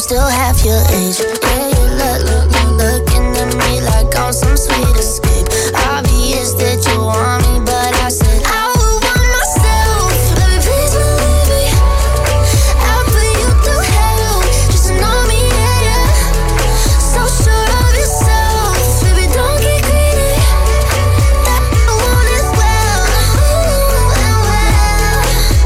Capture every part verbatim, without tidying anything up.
still half your age. Yeah, you look, look, look, looking at me like I'm some sweet escape. Obvious that you want me, but I said I would want myself. Baby, please believe me. I'll put you through hell. Just know me, yeah, yeah. So sure of yourself. Baby, don't get greedy. That I want as well. Ooh, and well.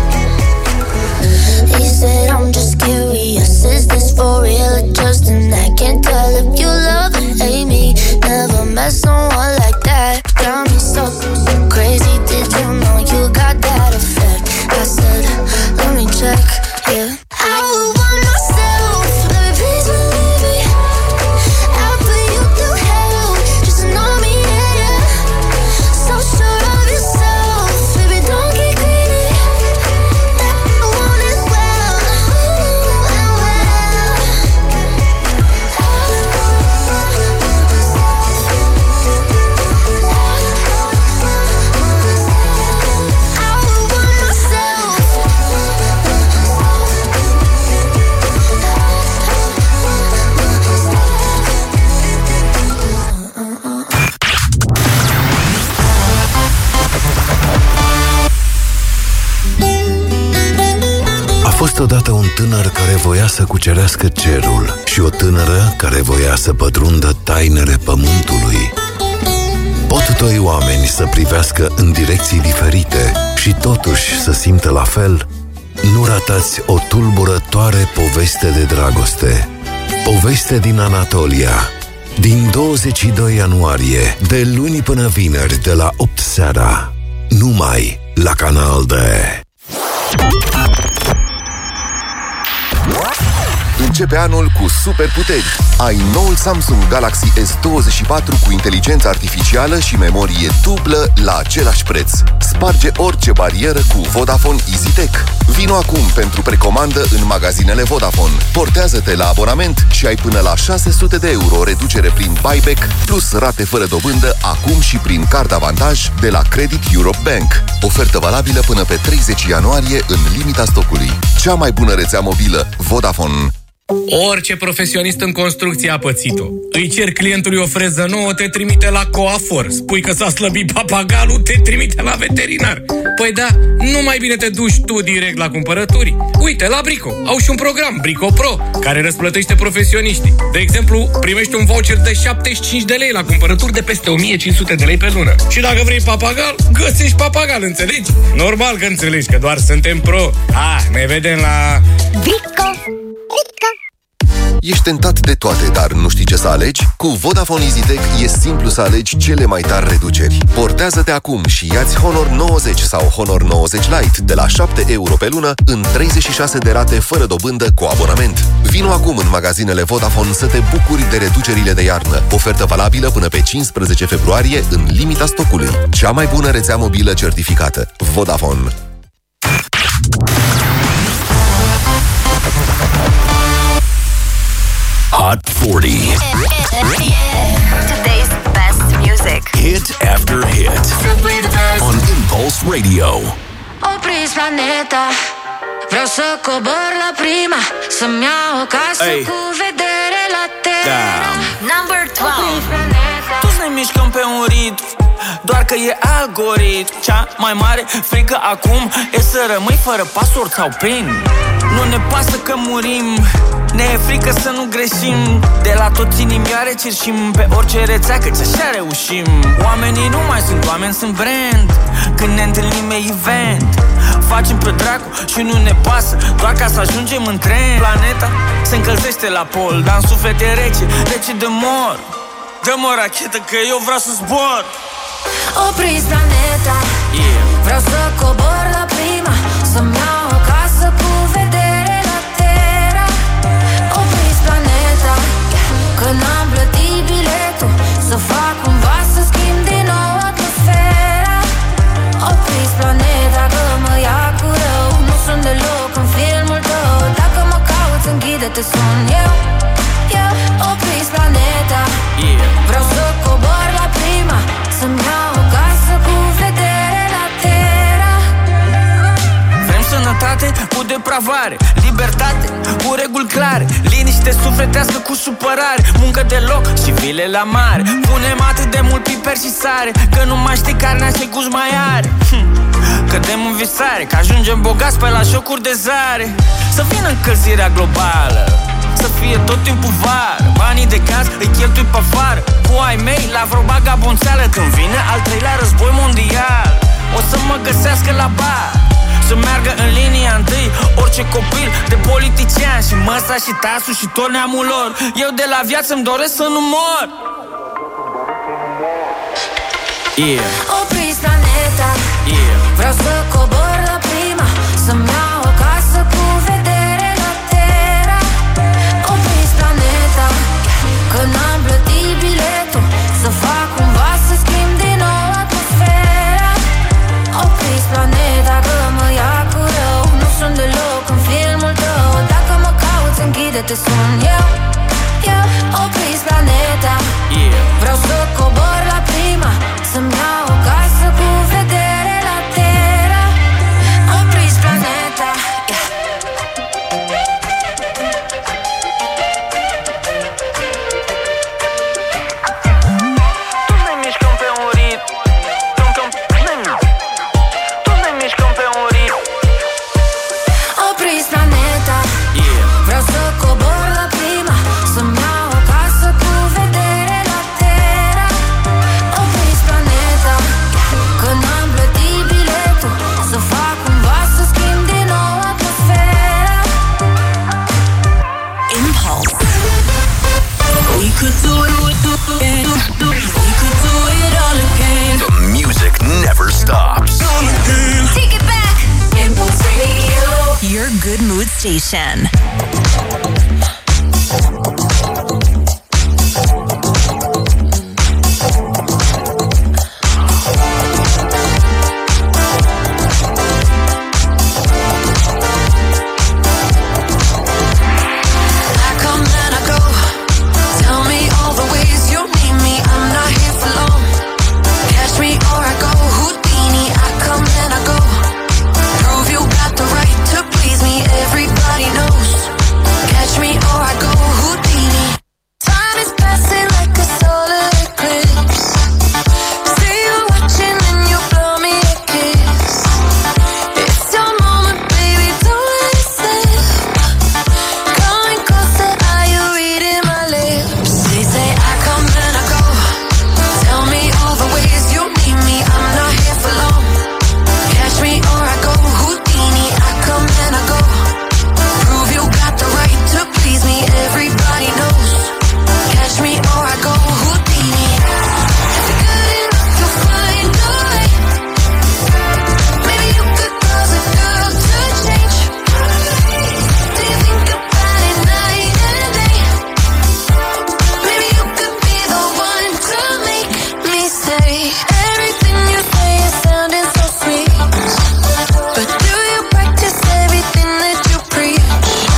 He said I'm just curious. Is this for real or just an act? Can't tell if you love or hate me. Never met someone like that. Got me so, so crazy. Did you know you got that effect? I said, let me check, yeah. I would want myself. Baby, please believe me. I'll put you through hell. Just know me, yeah, yeah. So sure of yourself. Baby, don't get greedy. That I want as well. Ooh, and well. I would want myself. A fost odată un tânăr care voia să cucerească cerul și o tânără care voia să pătrundă tainele pământului. Pot doi oameni să privească în direcții diferite și totuși să simtă la fel? Nu ratați o tulburătoare poveste de dragoste. Poveste din Anatolia. Din douăzeci și doi ianuarie, de luni până vineri, de la opt seara. Numai la Canal D. Începe anul cu superputeri. Ai noul Samsung Galaxy S douăzeci și patru cu inteligență artificială și memorie dublă la același preț. Sparge orice barieră cu Vodafone EasyTech. Vino acum pentru precomandă în magazinele Vodafone. Portează-te la abonament și ai până la șase sute de euro reducere prin buyback, plus rate fără dobândă acum și prin card avantaj de la Credit Europe Bank. Ofertă valabilă până pe treizeci ianuarie în limita stocului. Cea mai bună rețea mobilă Vodafone. Orice profesionist în construcție a pățit-o. Îi cer clientului o freză nouă, te trimite la Coafor. Spui că s-a slăbit papagalul, te trimite la veterinar. Păi da, nu mai bine te duci tu direct la cumpărături. Uite, la Brico, au și un program, Brico Pro, care răsplătește profesioniștii. De exemplu, primești un voucher de șaptezeci și cinci de lei la cumpărături de peste o mie cinci sute de lei pe lună. Și dacă vrei papagal, găsești papagal, înțelegi? Normal că înțelegi, că doar suntem pro. Ah, ne vedem la... Brico, Brico. Ești tentat de toate, dar nu știi ce să alegi? Cu Vodafone EasyTech e simplu să alegi cele mai tari reduceri. Portează-te acum și ia-ți Honor nouăzeci sau Honor nouăzeci Lite de la șapte euro pe lună în treizeci și șase de rate fără dobândă cu abonament. Vino acum în magazinele Vodafone să te bucuri de reducerile de iarnă. Ofertă valabilă până pe cincisprezece februarie în limita stocului. Cea mai bună rețea mobilă certificată. Vodafone. Hot forty. Today's best music. Hit after hit. On Impulse Radio. Opriți planeta. Vreau să cobor la prima. Să-mi iau o casă Hey. cu vedere la terra. Number twelve. Toți ne mișcăm pe un ritm, doar că e algoritm. Cea mai mare frică acum e să rămâi fără password sau pin. Nu ne pasă că murim, ne e frică să nu greșim. De la toți inimioare cerșim pe orice rețea, căci așa reușim. Oamenii nu mai sunt oameni, sunt brand. Când ne întâlnim e event. Facem pe dracu și nu ne pasă, doar ca să ajungem în tren. Planeta se încălzește la pol, dar în suflet e rece, rece de mor. Dă-mă o rachetă că eu vreau să zbor. Opriți planeta. Yeah. Vreau să cobor la prima. Să-mi iau o casă cu vedere la terra. Opriți planeta. Că n-am plătit biletul. Să fac cumva să schimb din nou atmosfera. Opriți planeta. Că mă ia cu rău. Nu sunt deloc în filmul tău. Dacă mă cauți, închide-te, sun eu. Eu. Opriți planeta. Yeah. Vreau să cobor la prima. Să-mi iau o casă cu vedere la terra. Vrem sănătate cu depravare, libertate cu reguli reguli clare, liniște sufletească cu supărare, muncă de loc și vile la mare. Punem atât de mult piper și sare, că nu mai știi carnea ce gust mai are. hm. Cădem în visare, că ajungem bogați pe la jocuri de zare. Să vină încălzirea globală, să fie tot timpul vară. Banii de gaz îi cheltui pe afară, cu ai mei la vreo bagabonțeală. Când vine al treilea război mondial, o să mă găsească la bar, să meargă în linia întâi orice copil de politician, și măsa și tasul și tot neamul lor. Eu de la viață îmi doresc să nu mor. Yeah. Opriți planeta, Yeah. vreau să cobor la prima, să-mi iau o casă cu vedere la Terra. Opriți planeta, că n-am plătit biletul, să fac cumva să schimb din nou atmosfera. Opriți planeta, că mă ia cu rău, nu sunt deloc în filmul tău. Dacă mă cauți, închide-te, sun eu, eu. Opriți planeta, Yeah. vreau să cobor la prima, să-mi iau o casă cu vedere la Terra. Opriți planeta, yeah. Toți ne mișcăm pe un ritm, toți ne mișcăm pe un ritm. Opriți planeta, Yeah. vreau să cobor la prima, să-mi iau o casă cu vedere la Terra. Opriți planeta, că n-am plătit biletul, să fac cumva să schimb din nou atmosfera. Impulse. We could do it, we could do it, we could do it all again. The music never stops. Take it back. Impulse Radio. Your good mood station. I come and I go. Tell me all the ways you need me. I'm not here for long. Catch me or I go Houdini. I come and I go. Prove you got the right to please me. Everybody knows. Catch me or I go Houdini. Time is passing like a solar eclipse. See you watching and you blow me a kiss. It's your moment, baby, don't let it slip. Coming closer, are you reading my lips? They say I come and I go. Tell me all the ways you need me. I'm not here for long. Catch me or I go Houdini. I come and I go. Prove you got the right to please me. Everybody knows. Catch me or I go Houdini. If you're good enough, you'll find a way. Maybe you could cause a girl to change. Do you think about it night and day? Maybe you could be the one to make me say everything you say is sounding so sweet. But do you practice everything that you preach?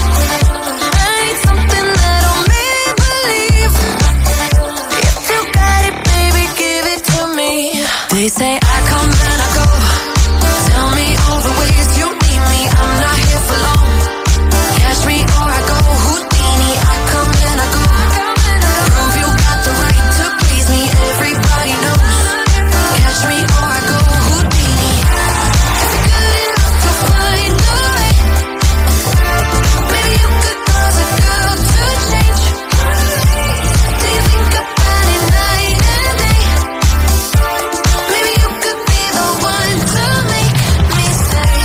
I need something that'll make me believe. If you got it, baby, give it to me. They say I come and I go. Tell me all the ways you need me. I'm not here for long. Catch me or I go Houdini. I come and I go. Prove you got the right to please me. Everybody knows. Catch me or I go Houdini. If you're good enough, you'll find a way. Maybe you could cause a girl to change. Do you think about it night and day? Maybe you could be the one to make me say.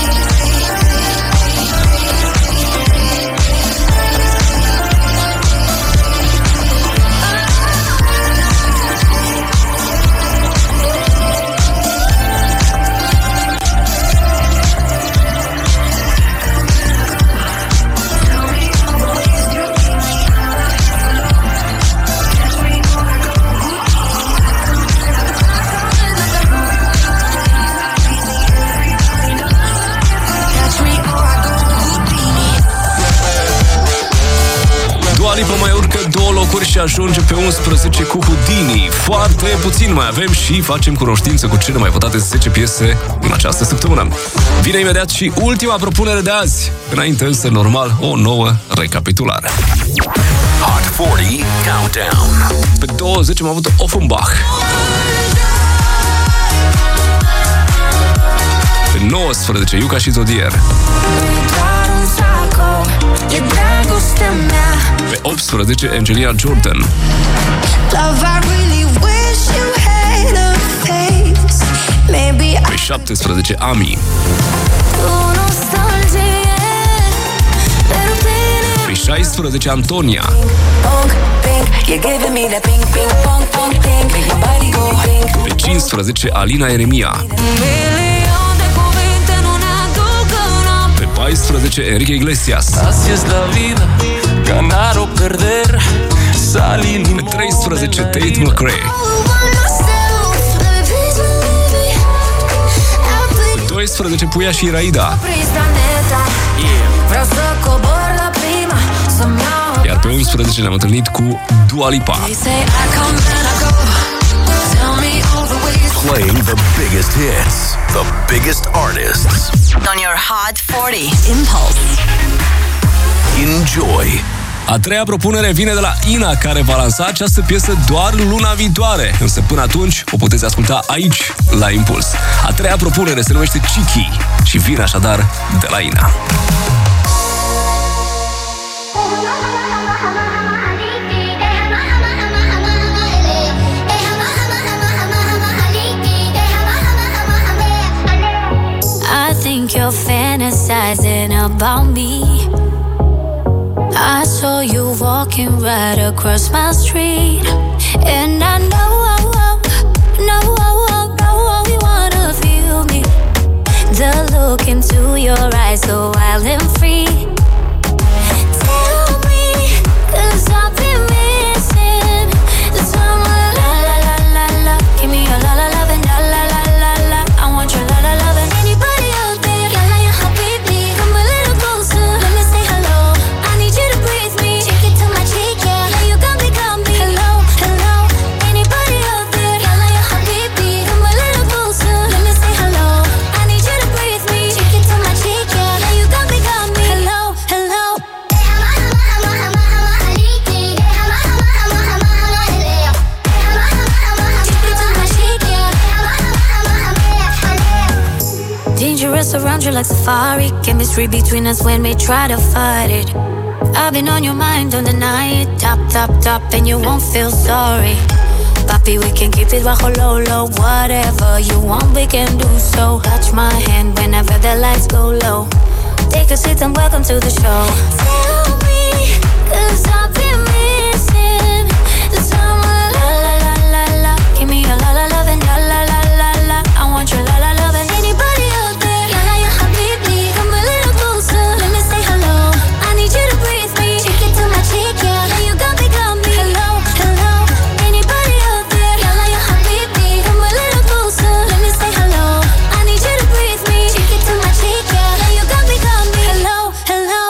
Catch me or I go Houdini. Dua Lipa mai urcă două locuri locuri și ajunge pe unsprezece cu Houdini. Foarte puțin mai avem și facem cunoștință cu cele mai votate zece piese în această săptămână. Vine imediat și ultima propunere de azi. Înainte însă, normal, o nouă recapitulare. Hot patruzeci Countdown. Pe douăzeci am avut Offenbach. Pe nouăsprezece, Iuca și Zodier. Pe optsprezece, Angelina Jordan. Pe șaptesprezece, Ami. Pe șaisprezece, Antonia. Pe cincisprezece, Alina Eremia. Pe paisprezece, Enrique Iglesias. Pe treisprezece, Tate McRae. Pe doisprezece, Puia și Iraida. Iar pe unsprezece ne-am întâlnit cu Dua Lipa. Playing the biggest hits, the biggest artists. On your Hot patruzeci. Impulse. Enjoy. A treia propunere vine de la Ina, care va lansa această piesă doar luna viitoare. Însă până atunci o puteți asculta aici, la Impuls. A treia propunere se numește Chiki și vine așadar de la Ina. I think you're fantasizing about me. I saw you walking right across my street, and I know, know, know, know you wanna feel me. The look into your eyes, so wild and free. Tell me, 'cause I've been missing someone. La la la la la, give me your la la love and la la la la la. I want your la la love and anybody out there. La la ya habibi, come a little closer. Let me say hello. I need you to breathe me. Take it to my cheek, yeah. Now you got me, got me. Hello, hello. Anybody out there? La la ya habibi, come a little closer. Let me say hello. I need you to breathe me. Take it to my cheek, yeah. Now you got me, got me. Hello, hello. Dangerous around you like safari. Chemistry between us when we try to fight it. I've been on your mind, don't deny it. Top, top, top, and you won't feel sorry. Papi, we can keep it bajo low, low. Whatever you want, we can do so. Touch my hand whenever the lights go low. Take a seat and welcome to the show. Tell me, 'cause I've been missing someone. La la la la la, give me your la la love and la la la la la. I want your la la love and anybody out there. La la ya habibi, come a little closer. Let me say hello. I need you to breathe me. Take it to my cheek, yeah. Now you got me, got me. Hello, hello. Anybody out there? La la ya habibi, come a little closer. Let me say hello. I need you to breathe me. Take it to my cheek, yeah. Now you got me, got me. Hello, hello.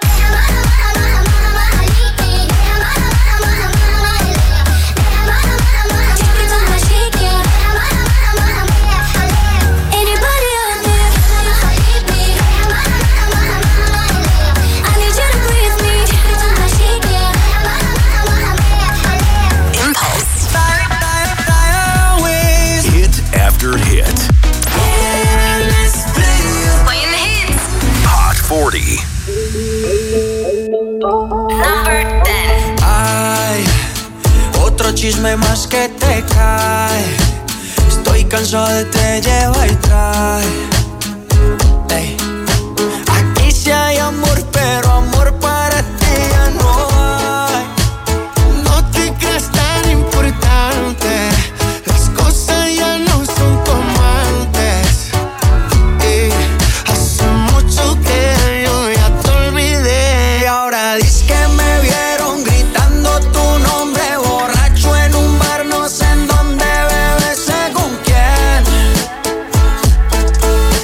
Hit. Playing the hits. Hot patruzeci. Number ten. Ay, otro chisme más que te cae. Estoy cansado de te lleva y trae. Ey. Aquí sí hay amor, pero amor para ti ya no hay. No te creas tan importante. Las cosas ya no son como antes. Y hace mucho que yo ya te olvidé. Y ahora dices que me vieron gritando tu nombre borracho en un bar, no sé en dónde, bebé, sé con quién.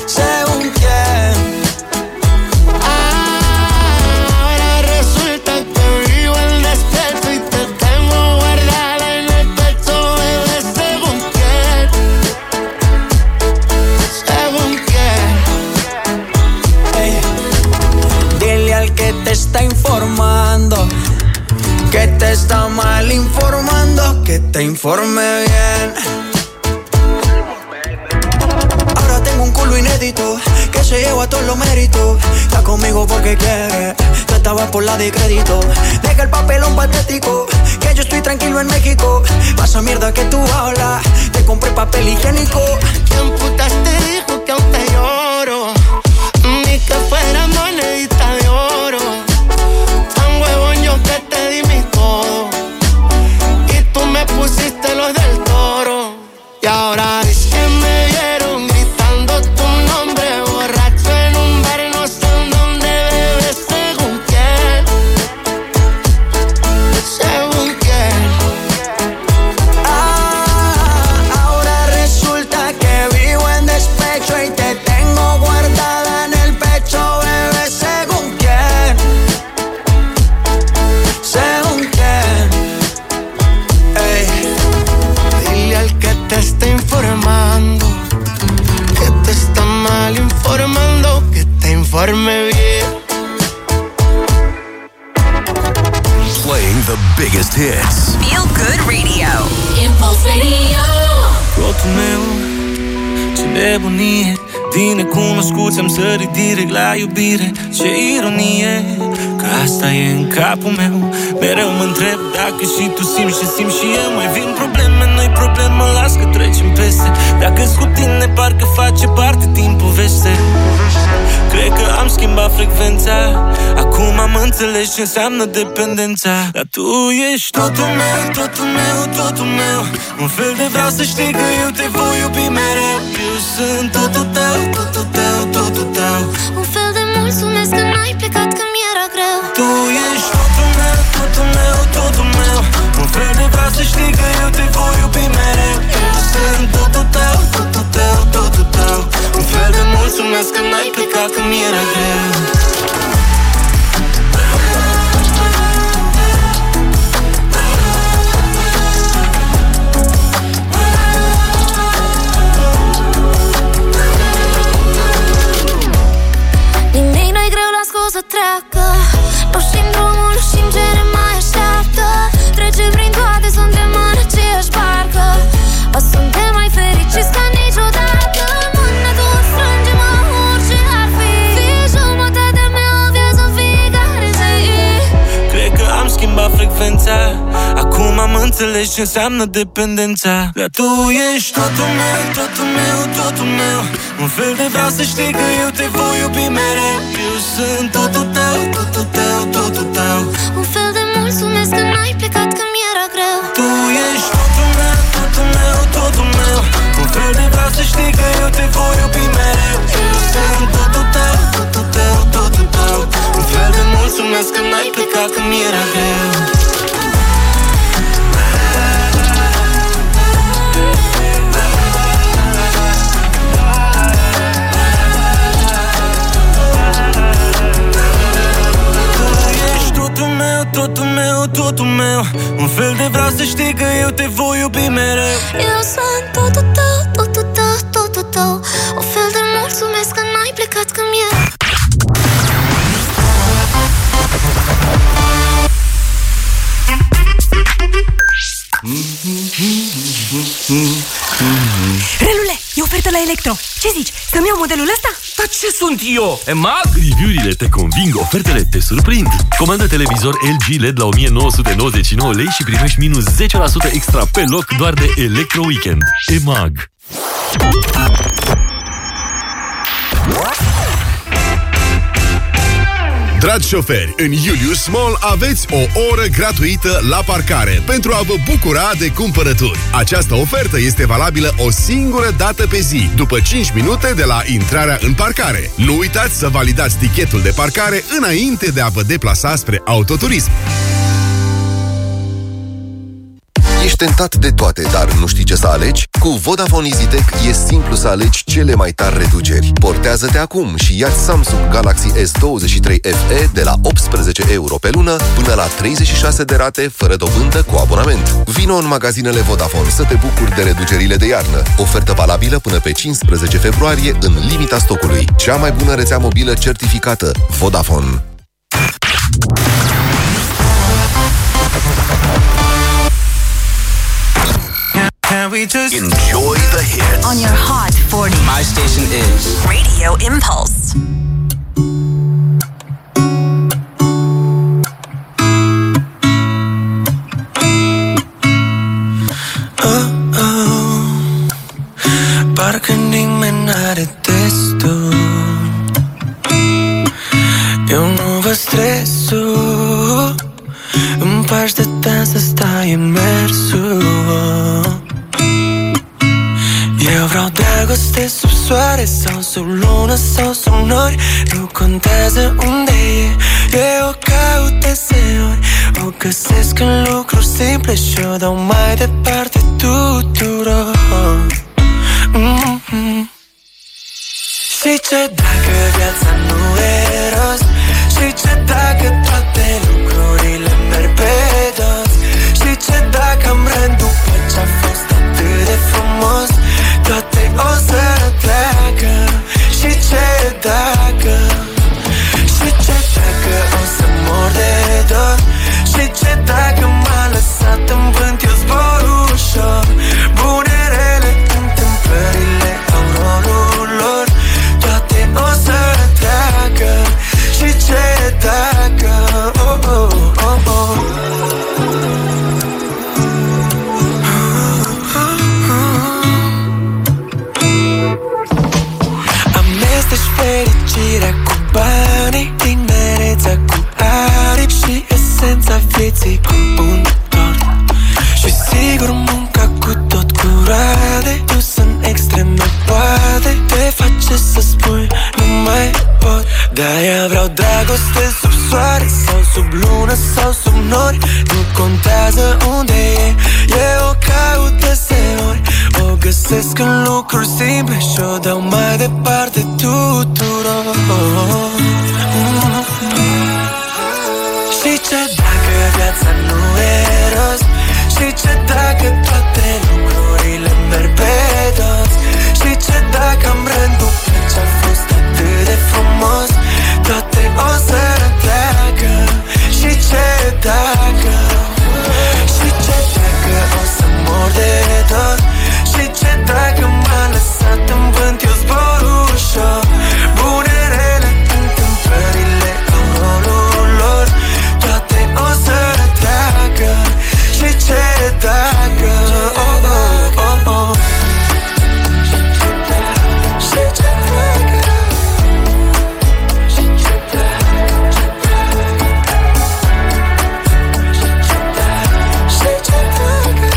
que te está mal informando, que te informe bien. Ahora tengo un culo inédito que se lleva todos los méritos. Está conmigo porque quiere, tú estabas por la de crédito. Deja el papelón patético, que yo estoy tranquilo en México. Pasa mierda que tú hablas, te compré papel higiénico. ¿Quién putas te dijo que aún te lloro? Ni que fuera monedita de oro. Tan huevón yo que te di mi todo y tú me pusiste los del Toro. Y ahora es que me vieron gritando tu nombre borracho en un bar, no sé en dónde bebes, según quién, según quién. Ah, ahora resulta que vivo en despecho y te tengo guardada en el pecho, bebé, según quién, según quién. Ey, Dile al que te está informando que te está mal informando, que te informe bien. Playing the biggest hits. Feel Good Radio. Impulse Radio. Totul meu, ce nebunie, din necunoscuți am sărit direct la iubire. Ce ironie, că asta e în capul meu. Mereu mă întreb dacă și tu simți ce simt și eu. Mai vin probleme, nu-i problemă, las că trecem peste. Dacă-s cu tine, parcă face parte din poveste. Cred că am schimbat frecvența, acum am înțeles ce înseamnă dependența. Dar tu ești totul meu, totul meu, totul meu. Un fel de vreau să știi că eu te voi iubi mereu. Eu sunt totul tău, totul tău, totul tău. Un fel de mulțumesc că n-ai plecat când mi-era greu. Tu ești totul meu, totul meu, totul meu. Un fel de vreau să știi că eu te voi iubi mereu. Eu sunt totul tău, totul tău, totul tău. Un fel de mulțumesc că n-ai plecat când mi-era greu. Nimic nu-i greu, las că o să treacă. Nu știm drumul, nu știm ce ne mai așteaptă. Trece prin toate, suntem în aceeași barcă. O suntem mai fericiți ca niciodată. Mână tot strânge-mă, orice ar fi. Fii jumătatea mea, o viață fiecare zi. Cred că am schimbat frecvența, acum am înțeles ce înseamnă dependența. Dar tu ești totul meu, totul meu, totul meu. Un fel de vreau să știi că eu te voi iubi mereu. Eu sunt totul tău, totul tău, totul tău. Un fel de mulțumesc că n-ai plecat când mi-era greu. Tu ești totul meu, totul meu, totul meu. Un fel de vreau să știi că eu te voi iubi mereu. Eu sunt totul tău, totul tău, totul tău. Un fel de mulțumesc că n-ai plecat când mi-era greu. Totul meu, totul meu. Un fel de vreau să știi că eu te voi iubi mereu. Eu sunt totul tău, totul tău, totul tău. Un fel de mulțumesc că n-ai plecat când mi-era. Relule, e ofertă la Electro. Ce zici? Să-mi iau modelul ăsta? Dar ce sunt eu? EMAG? Review-urile te conving, ofertele te surprind. Comandă televizor L G L E D la o mie nouă sute nouăzeci și nouă lei și primești minus zece la sută extra pe loc doar de Electro Weekend. EMAG. Dragi șoferi, în Julius Mall aveți o oră gratuită la parcare pentru a vă bucura de cumpărături. Această ofertă este valabilă o singură dată pe zi, după cinci minute de la intrarea în parcare. Nu uitați să validați tichetul de parcare înainte de a vă deplasa spre autoturism. Ești tentat de toate, dar nu știi ce să alegi? Cu Vodafone EasyTech e simplu să alegi cele mai tari reduceri. Portează-te acum și ia Samsung Galaxy S douăzeci și trei F E de la optsprezece euro pe lună până la treizeci și șase de rate fără dobândă cu abonament. Vino în magazinele Vodafone să te bucuri de reducerile de iarnă. Ofertă valabilă până pe cincisprezece februarie în limita stocului. Cea mai bună rețea mobilă certificată. Vodafone. me just enjoy the hits on your Hot forty. My station is Radio Impulse. Parcă nimeni n-are destul. Eu nu văd stresul. Împași de dans să stai în mersul. Eu vreau dragoste sub soare sau sub lună sau sub nori. Nu contează unde e, eu o caut deseori. O găsesc în lucruri simple și o dau mai departe tuturor. Mm-hmm. Și ce dacă viața nu e rost? Și ce dacă toate lucrurile merg pe dos? Și ce dacă am rând după ce-a fost atât de frumos? Toate o să treacă. Și ce dacă? Și ce dacă o să mor de dor? Și ce dacă m-a lăsat în vânt, eu zbor ușor? Bune, rele, întâmplările au rolul lor. Toate o să treacă. Și ce dacă? Oh, oh, oh, oh. Amesteci fericirea cu banii, tinerețea cu aripi și esența vieții cu un tort. Și sigur munca cu tot cu roade, dus în extreme poate te face să spui nu mai pot. De-aia vreau dragoste sub soare sau sub lună sau sub nori. Nu contează unde e, eu o caut deseori. O găsesc în lucruri simple și o dau mai departe tuturor. Mm-hmm. Și ce dacă viața nu e rost? Și ce dacă toate lucrurile merg pe dos? Și ce dacă am rând după ce-a fost atât de frumos? Toate o să treacă. Și ce dacă? Și ce dacă o să mor de dor? Și ce dacă m-a lăsat în vânt, eu zbor ușor? Bune, rele, întâmplările au rolul lor. Toate o să treacă. Și ce dacă? Oh, oh, oh, oh. Și ce dacă? Și ce dacă? Și ce dacă?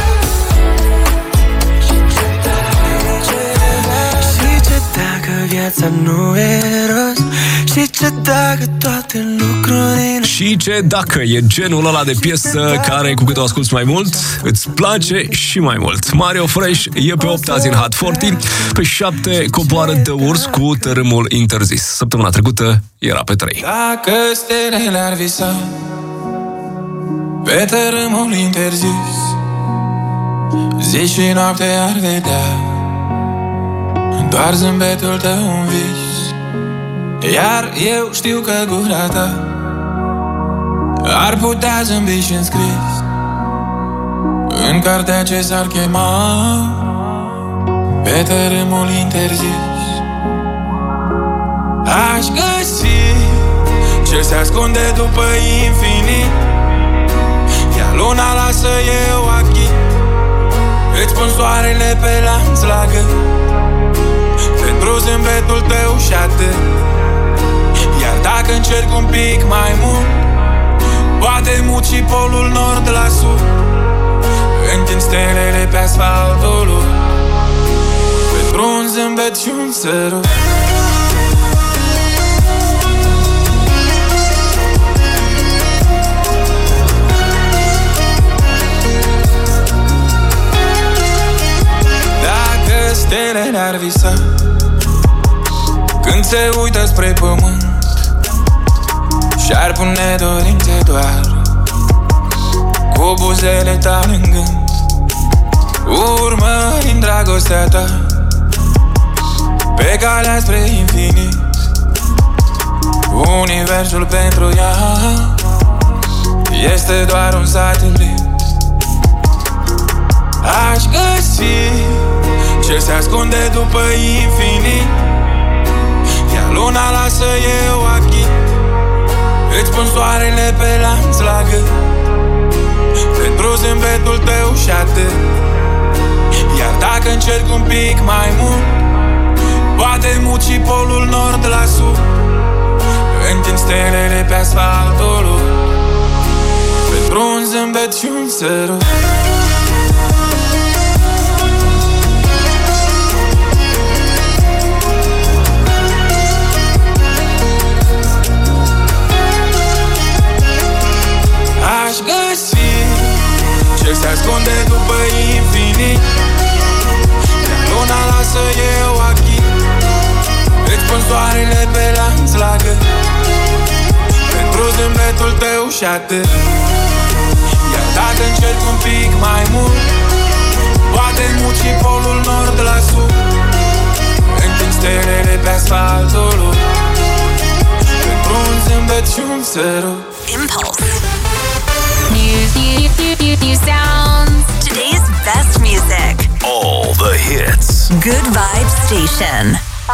Și ce dacă viața nu e rost? Și ce dacă toate lucrurile... Și ce dacă e genul ăla de piesă care, cu cât o asculti mai mult, îți place și mai mult. Mario Fresh e pe opt azi în Hot patruzeci. Pe șapte coboară The Urs cu Tărâmul interzis. Săptămâna trecută era pe trei. Dacă stelele ar visa pe tărâmul interzis, zi și noapte ar vedea doar zâmbetul tău un vis. Iar eu știu că gura ta ar putea zâmbi și înscris în cartea ce s-ar chema pe tărâmul interzis. Aș găsi ce se ascunde după infinit, iar luna lasă eu achit. Îți pun soarele pe lanț la gât pentru zâmbetul tău și atât. Iar dacă încerc un pic mai mult, poate mut și polul nord la sud. Întind stelele pe asfaltul lui pentru un zâmbet și un sărut. Dacă stelele ar visa când se uită spre pământ și-ar pune dorințe doar cu buzele tale în gând, urmărind dragostea ta pe calea spre infinit, universul pentru ea este doar un satelit. Aș găsi ce se ascunde după infinit, iar luna lasă eu achit. Îți pun soarele pe lanț la gât, pentru zâmbetul tău și atât. Iar dacă încerc un pic mai mult, poate muci și polul nord la sud. Întind stelele pe asfaltul, pentru un zâmbet și un sărut. Aș găsi ce se ascunde după infinit, iar luna lasă eu achit. Îți pun soarele pe lanț la gât, pentru zâmbetul tău și atât. Iar dacă încerc un pic mai mult, poate muci polul nord la sud. Întind stelele pe asfaltul, pentru un zâmbet și un sărut. Impulse. New, new, new, new, new sounds. Today's best music. All the hits. Good Vibes Station.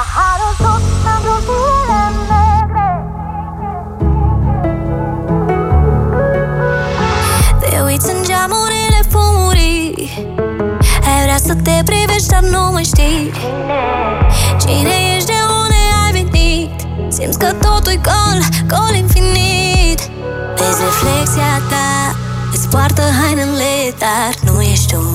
Te uiți în geamurile fumurii, ai vrea să te privești, dar nu mai știi cine ești, de unde ai venit. Simți că totul-i gol, gol infinit. Vezi reflexia ta, îți poartă hainele, dar nu ești tu.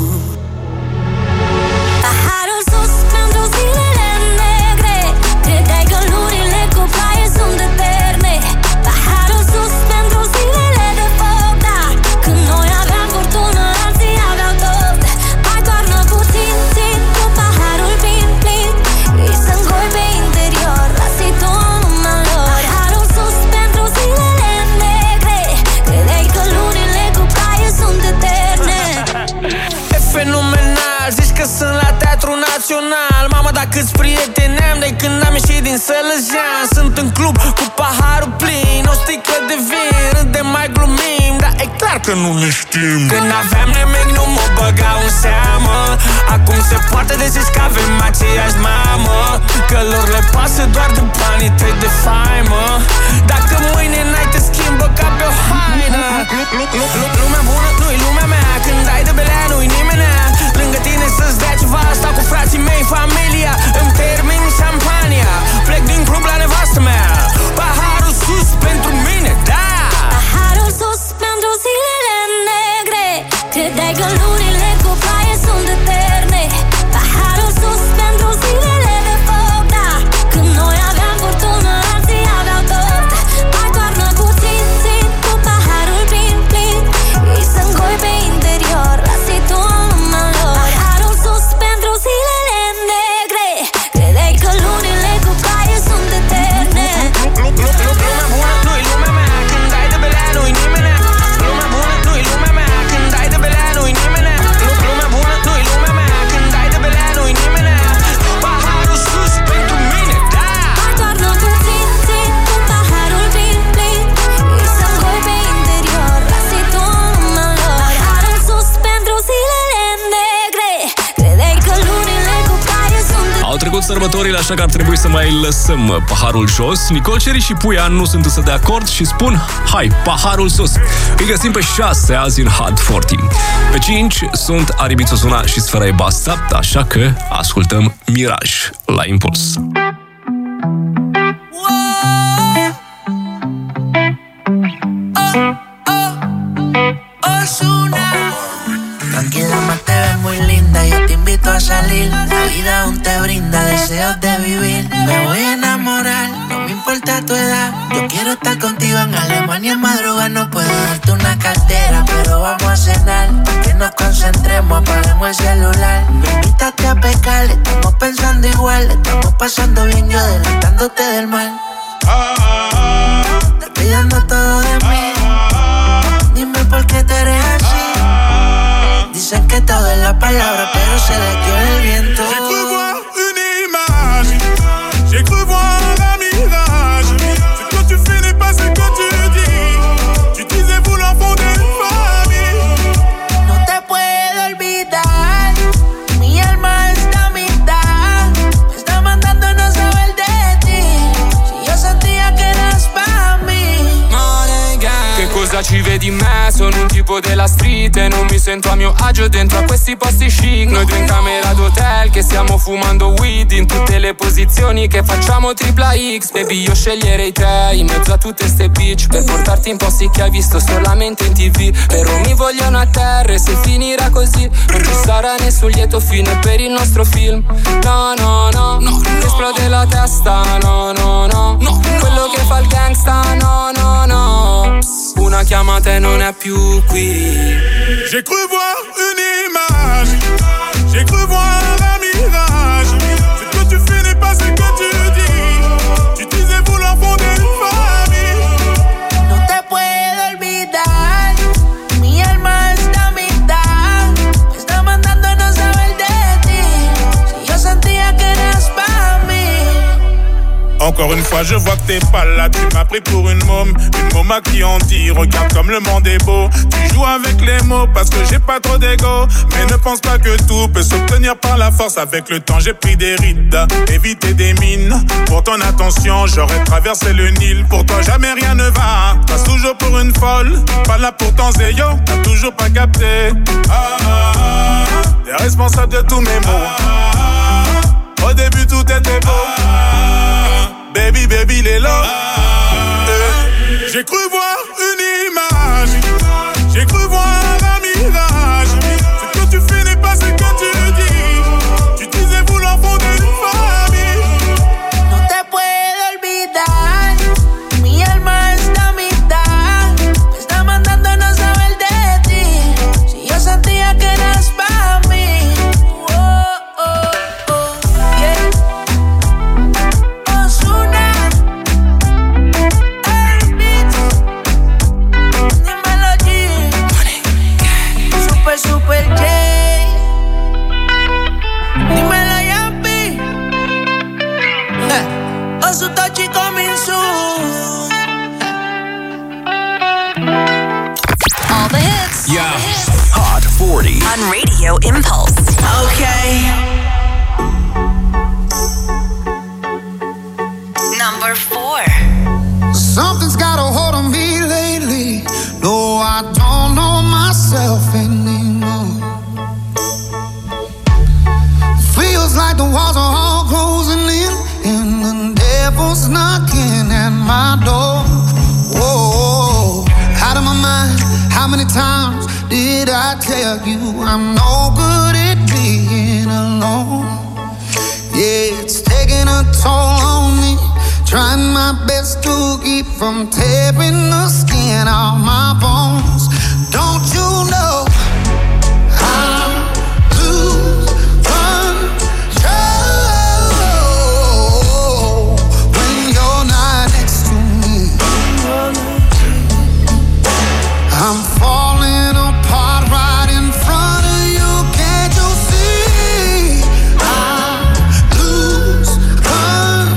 Paharul sus pentru zilele negre, credeai că lurile cu ploaie sunt eterne. Paharul sus pentru zilele de foc, dar când noi aveam fortună, alții aveau tot. Mai toarnă puțin, țin cu paharul plin, plin, îi să îngoi pe interior, lasă-i tu în mâna lor. Paharul sus pentru zilele negre, credeai că lurile cu ploaie sunt eterne. E fenomenal, zici că sunt la Teatru Național. Mamă, dar câți prieteni am de când am ieșit din Sălăjean. Sunt în club cu paharul plin, o sticlă de vin, râdem, mai glumim, dar e clar că nu ne știm. Când aveam nimic nu mă băgau în seamă, acum se poate de zis că avem aceeași mamă. Că lor le pasă doar de banii tăi de faimă. Dacă mâine n-ai te schimbă ca pe o haină. Lumea bună nu-i lumea mea, când ai de belea nu-i nimenea. Lângă tine să-ți dea ceva, stau cu frații mei, familia, îmi termin șampania, plec din club la nevastă mea. Paharul sus pentru mine, da. Paharul sus pentru zilele negre, credeai că lurile cu ploaie sunt eterne. Paharul sus pentru zilele de foc, da, când noi aveam fortună, alții aveau tot. Mai toarnă puțin, țin cu paharul plin, plin, îi să îngoi pe interior, lasă-i tu în mâna lor. Paharul sus pentru zilele negre, credeai că lurile cu ploaie sunt eterne. Lumea bună nu-i lumea mea, când ai de belea nu-i nimenea. Lumea bună nu-i lumea mea, când ai de belea nu-i nimenea. Lumea bună nu-i lumea mea, când ai de belea nu-i nimenea. Paharul sus pentru mine, da. Mai toarnă puțin, țin cu paharul plin, plin, îi să îngoi pe interior, lasă-i tu în mâna lor. Paharul sus pentru zilele negre, credeai că lurile cu ploaie sunt eterne. Au trecut sărbătorile, așa că ar trebui să mai lăsăm paharul jos. Nicol Ceri și Puia nu sunt însă de acord și spun: hai, paharul sus. Îi găsim pe șase azi în Hot patruzeci. Pe cinci sunt Aribițu Suna și Sfera Ebasta, așa că ascultăm Miraj la Impuls. Tranquila, más te ves muy linda, yo te invito a salir. La vida aún te brinda deseos de vivir. Me voy a enamorar, no me importa tu edad. Yo quiero estar contigo en Alemania en madrugada. No puedo darte una cartera, pero vamos a cenar. Pa' que nos concentremos, apaguemos el celular. Me invitaste a pecar, estamos pensando igual. Estamos pasando bien, yo adelantándote del mal. Te pidiendo todo de mí. Dime por qué te eres así. Dicen que todo es la palabra, pero se le dio el viento. J'ai cru voir une image, j'ai cru voir un mirage. Ce que tu fais n'est pas ce que tu dis. Tu disais vouloir fonder une famille. No te puedo olvidar. street e non mi sento a mio agio dentro a questi posti chic. Noi due in camera d'hotel che stiamo fumando weed in tutte le posizioni che facciamo tripla X. Baby, io sceglierei te in mezzo a tutte ste bitch per portarti in posti che hai visto solamente in tv. Però mi vogliono a terra e se finirà così non ci sarà nessun lieto fine per il nostro film. No, no, no, no, no. Esplode la testa, no, no, no, no. Quello che fa il gangsta, no, no, no. Una chiamata e non è più qui. J'ai cru voir une image, j'ai cru voir un mirage. Ce que tu fais n'est pas ce que tu dis. Tu disais vouloir fonder une famille. No te puedo olvidar, mi alma está a mitad. Me está mandando a no saber de ti. Si yo sentía que eras para mí. Encore une fois je vois que t'es pas là. Tu m'as pris pour une môme, une môme à qui on dit regarde comme le monde est beau. Tu joues avec les mots parce que j'ai pas trop d'ego. Mais ne pense pas que tout peut s'obtenir par la force. Avec le temps j'ai pris des rides, éviter des mines. Pour ton attention j'aurais traversé le Nil. Pour toi jamais rien ne va, passe toujours pour une folle. Pas là pour ton zéyo, t'as toujours pas capté. Ah, ah, ah, t'es responsable de tous mes maux. Ah, au début tout était beau. Baby, baby, les lots. Euh, j'ai cru voir une image. J'ai cru voir un mirage. Ce que tu fais n'est pas ce que tu dis. Tu disais vouloir fonder une famille. No te puedo olvidar. Mi alma está a mitad. Me está mandando a no saber de ti. Si yo sentía que eras para mí. Oh, oh, oh, yeah. Super, super J. Dímelo, Yampi. Osutochi coming soon. All the hits. Yeah. Hot forty. On Radio Impulse. Okay. Number four. Something's got a hold on me lately. No, I don't know myself anymore. Feels like the walls are all closing in and the devil's knocking at my door. Whoa, out of my mind. How many times did I tell you I'm no good at being alone? Yeah, it's taking a toll on me. Trying my best to keep from tearing the skin off my bones. Don't you know I lose control when you're not next to me? I'm falling apart right in front of you. Can't you see? I lose control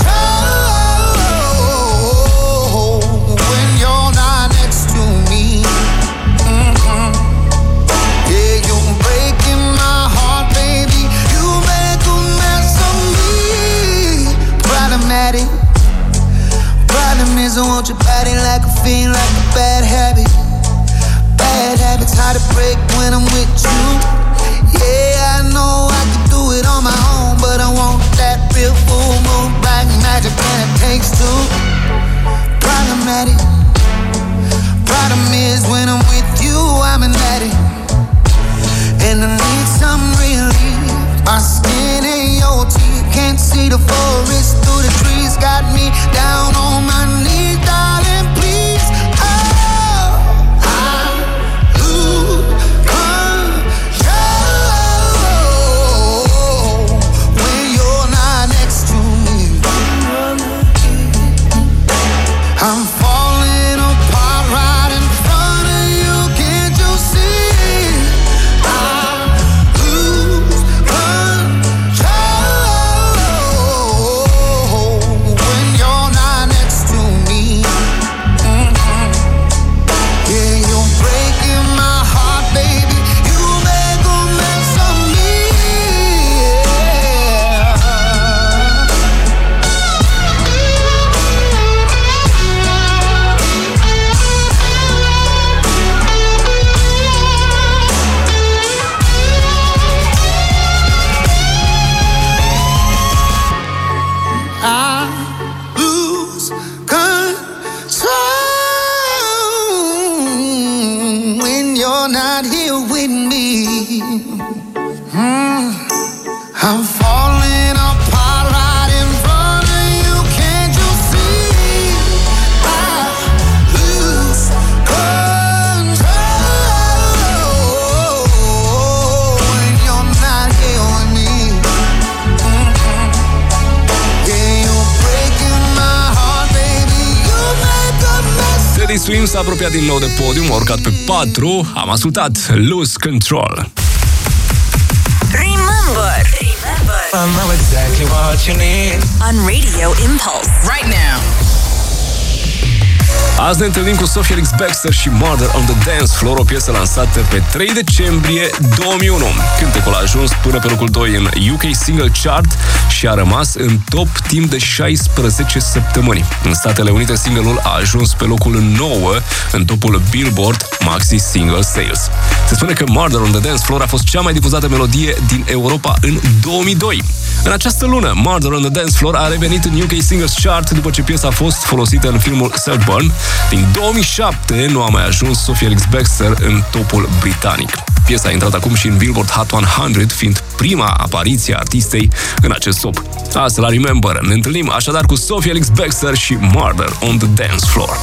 when you're not next to me. Mm-hmm. Yeah, you're breaking my heart, baby. You make a mess of me. Problematic. Problem is I want your body like a fiend, like a bad habit. Bad habits hard to break when I'm with you. Yeah, I know I could do it on my own, but I want that real full moon, black magic, and it takes two. Problematic. Problem is when I'm with you, I'm an addict, and I need some relief. My skin ain't your teeth, can't see the forest through the trees. Got me down on my knees, darling, please. Oh, I lose control when you're not next to me. I'm falling apart right in front of you. Can't you see? I lose control when you're not next to not here with me. Mm. I'm falling apart right in front of you. Can't you see? I lose control when you're not here with me. Mm-hmm. Yeah, you're breaking my heart, baby. You make a mess. Teddy Swim s-a apropiat din nou de podium, a urcat pe patru. Am ascultat Lose Control. Remember, remember. I know exactly what you need. On Radio Impulse. Right now. Azi ne întâlnim cu Sophie Ellis Bextor și Murder on the Dance Floor, o piesă lansată pe trei decembrie două mii unu. Cântecul a ajuns până pe locul doi în U K Single Chart și a rămas în top timp de șaisprezece săptămâni. În Statele Unite, single-ul a ajuns pe locul nouă în topul Billboard Maxi Single Sales. Se spune că Murder on the Dance Floor a fost cea mai difuzată melodie din Europa în două mii doi. În această lună, Murder on the Dance Floor a revenit în U K Singles Chart după ce piesa a fost folosită în filmul Saltburn. Din două mii șapte nu a mai ajuns Sophie Ellis Bextor în topul britanic. Piesa a intrat acum și în Billboard Hot o sută, fiind prima apariție a artistei în acest top. Asta la Remember. Ne întâlnim așadar cu Sophie Ellis Bextor și Murder on the Dance Floor.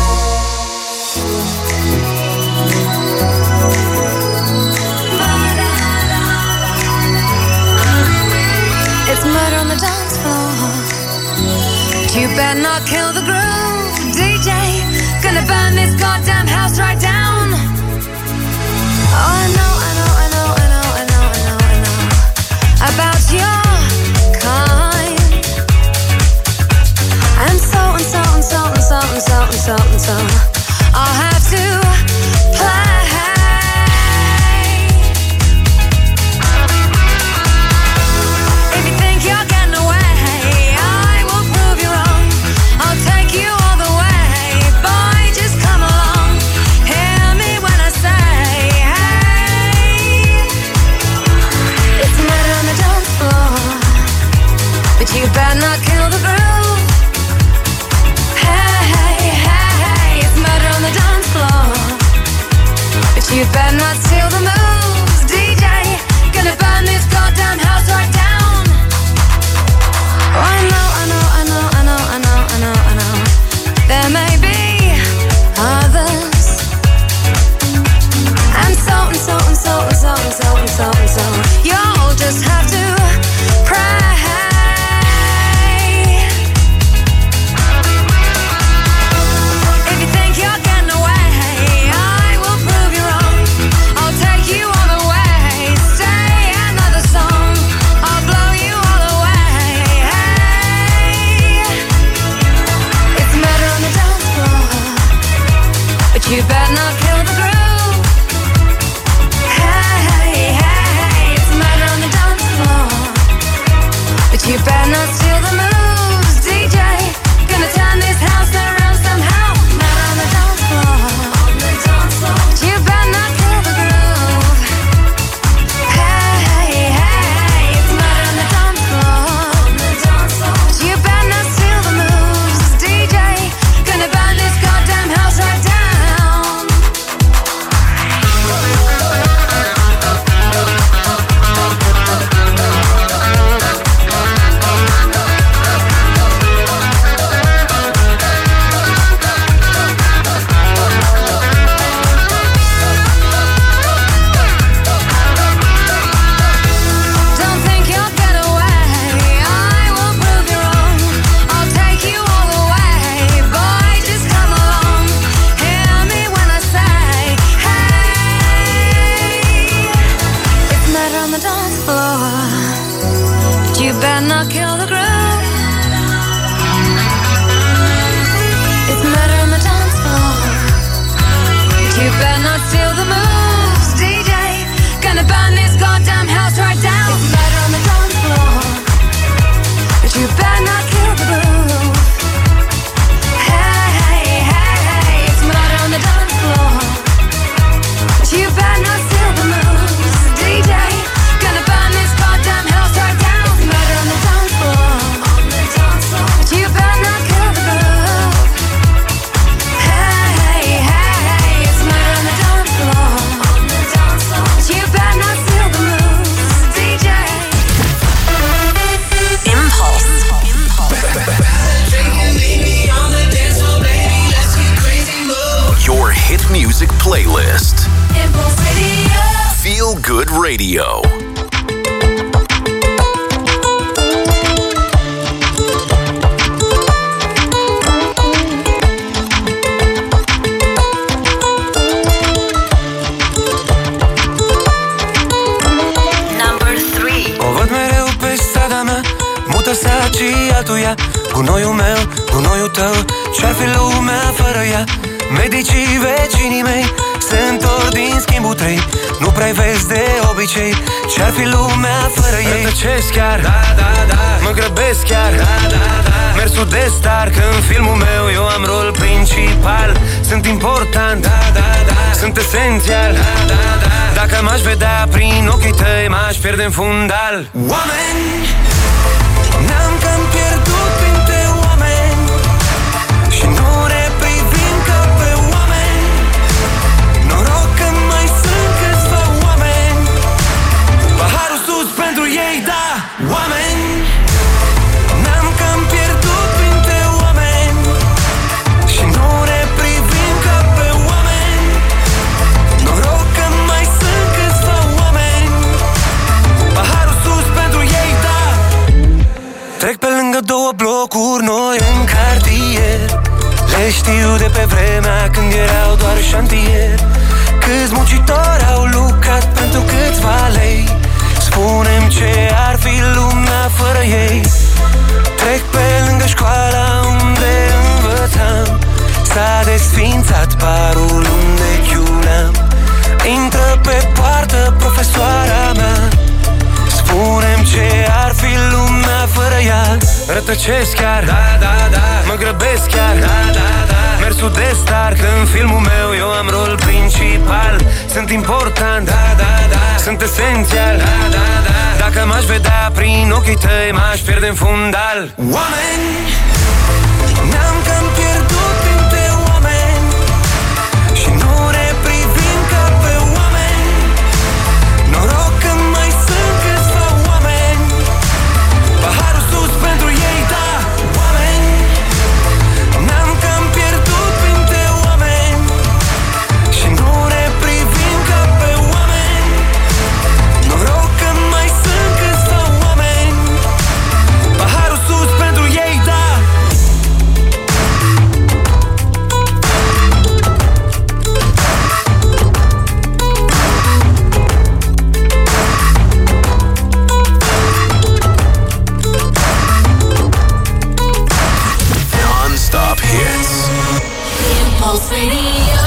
It's murder on the dance floor. You better not kill the groove, D J. Gonna burn this goddamn house right down. Oh, I know, I know, I know, I know, I know, I know, I know about your kind. And so and so and so and so and so and so and so I'll have to play. You better not kill the groove. Hey, hey, hey, hey, it's murder on the dance floor. But you better not steal the moves, D J. Gonna burn this goddamn house right down. Oh, I know, I know, I know, I know, I know, I know, I know. There may be others. And so and so and so and so and so and so and so. You'll just have to pray. You Radio. Și altuia, gunoiul meu, gunoiul tău, ce-ar fi lumea fără ea? Medicii vecinii mei sunt tot din schimbul trei, nu prea vezi de obicei ce-ar fi lumea fără ei. Rătăcesc chiar, da, da, da, mă grăbesc chiar, da, da, da, mersul de star, că în filmul meu eu am rol principal. Sunt important, da, da, da, sunt esențial, da, da, da, dacă m-aș vedea prin ochii tăi m-aș pierde în fundal. Oameni, ne-am cam pierdut printre oameni și nu ne privim ca pe oameni. Noroc că mai sunt câțiva oameni, paharul sus pentru ei, da, oameni. Ne-am cam pierdut printre oameni și nu ne privim ca pe oameni. Noroc că mai sunt câțiva oameni, paharul sus pentru ei, da. Trec pe lângă două blocuri noi în cartier, le știu de pe vremea când erau doar șantier. Câți muncitori au lucrat pentru câțiva lei, spune-mi ce ar fi lumea fără ei. Trec pe lângă școala unde învățam, s-a desfințat barul unde chiuleam. Intră pe poartă profesoara mea, spune-mi ce ar fi lumea fără ea. Rătăcesc chiar, da, da, da, mă grăbesc chiar, da, da, da, mersul de star, că în filmul meu eu am rol principal. Sunt important, da, da, da, sunt esențial, da, da, da, dacă m-aș vedea prin ochii tăi m-aș pierde în fundal. Oameni, ne-am cam pierdut printre oameni și nu ne privim ca pe oameni. Noroc că mai sunt câțiva oameni, paharul sus pentru ei, da, oameni. Ne-am cam pierdut printre oameni și nu ne privim ca pe oameni. Noroc că mai sunt câțiva oameni, paharul sus pentru ei, da. Non-stop hits. Impulse Radio.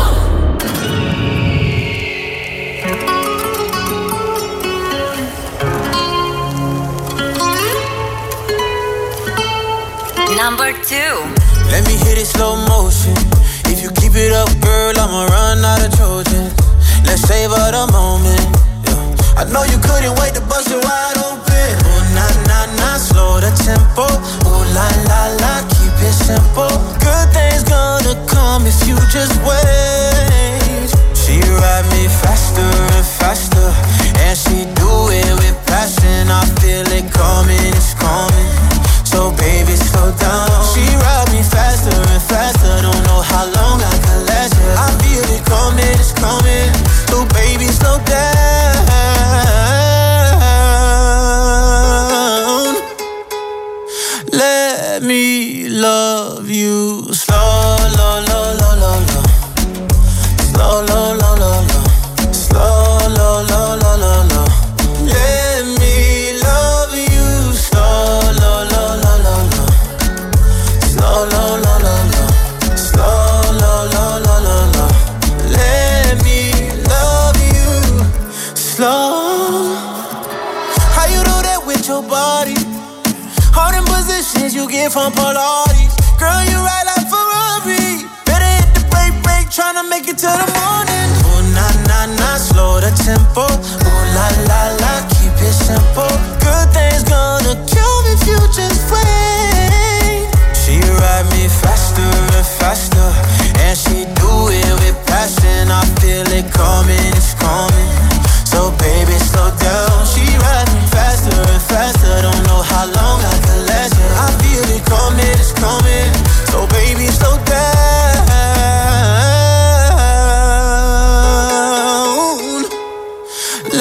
Number two. Let me hit it slow motion. If you keep it up, girl, I'ma run out of Trojans. Let's savor the moment. Yeah. I know you couldn't wait to bust it wide open. Oh, nah, nah, nah, slow the tempo. Oh, la, la, la, keep it simple. Good things gonna come if you just wait. She ride me faster and faster, and she do it with passion. I feel it coming, it's coming. So baby, slow down. She ride me faster and faster. Don't know how long I can last it. I feel it coming, it's coming. So baby, slow down. Let me love you slow, low, low, low, low, low. Slow, low, low, low, low. Slow, low, low, low, low, low. Let me love you slow, low, low, low, low, low. Slow, low, low, low, low. Slow, low, low, low, low, low. Let me love you slow. How you do that with your body? All them positions you get from Pilates. Girl, you ride like Ferrari. Better hit the brake, brake, tryna make it to the morning. Oh, nah, nah, nah, slow the tempo. Oh, la, la, la, keep it simple. Good things gonna come if you just wait. She ride me faster and faster, and she do it with passion. I feel it coming, it's coming. So baby, slow down. She ride me faster and faster. Don't know how long I can last it. I feel it coming, it's coming. So baby, slow down.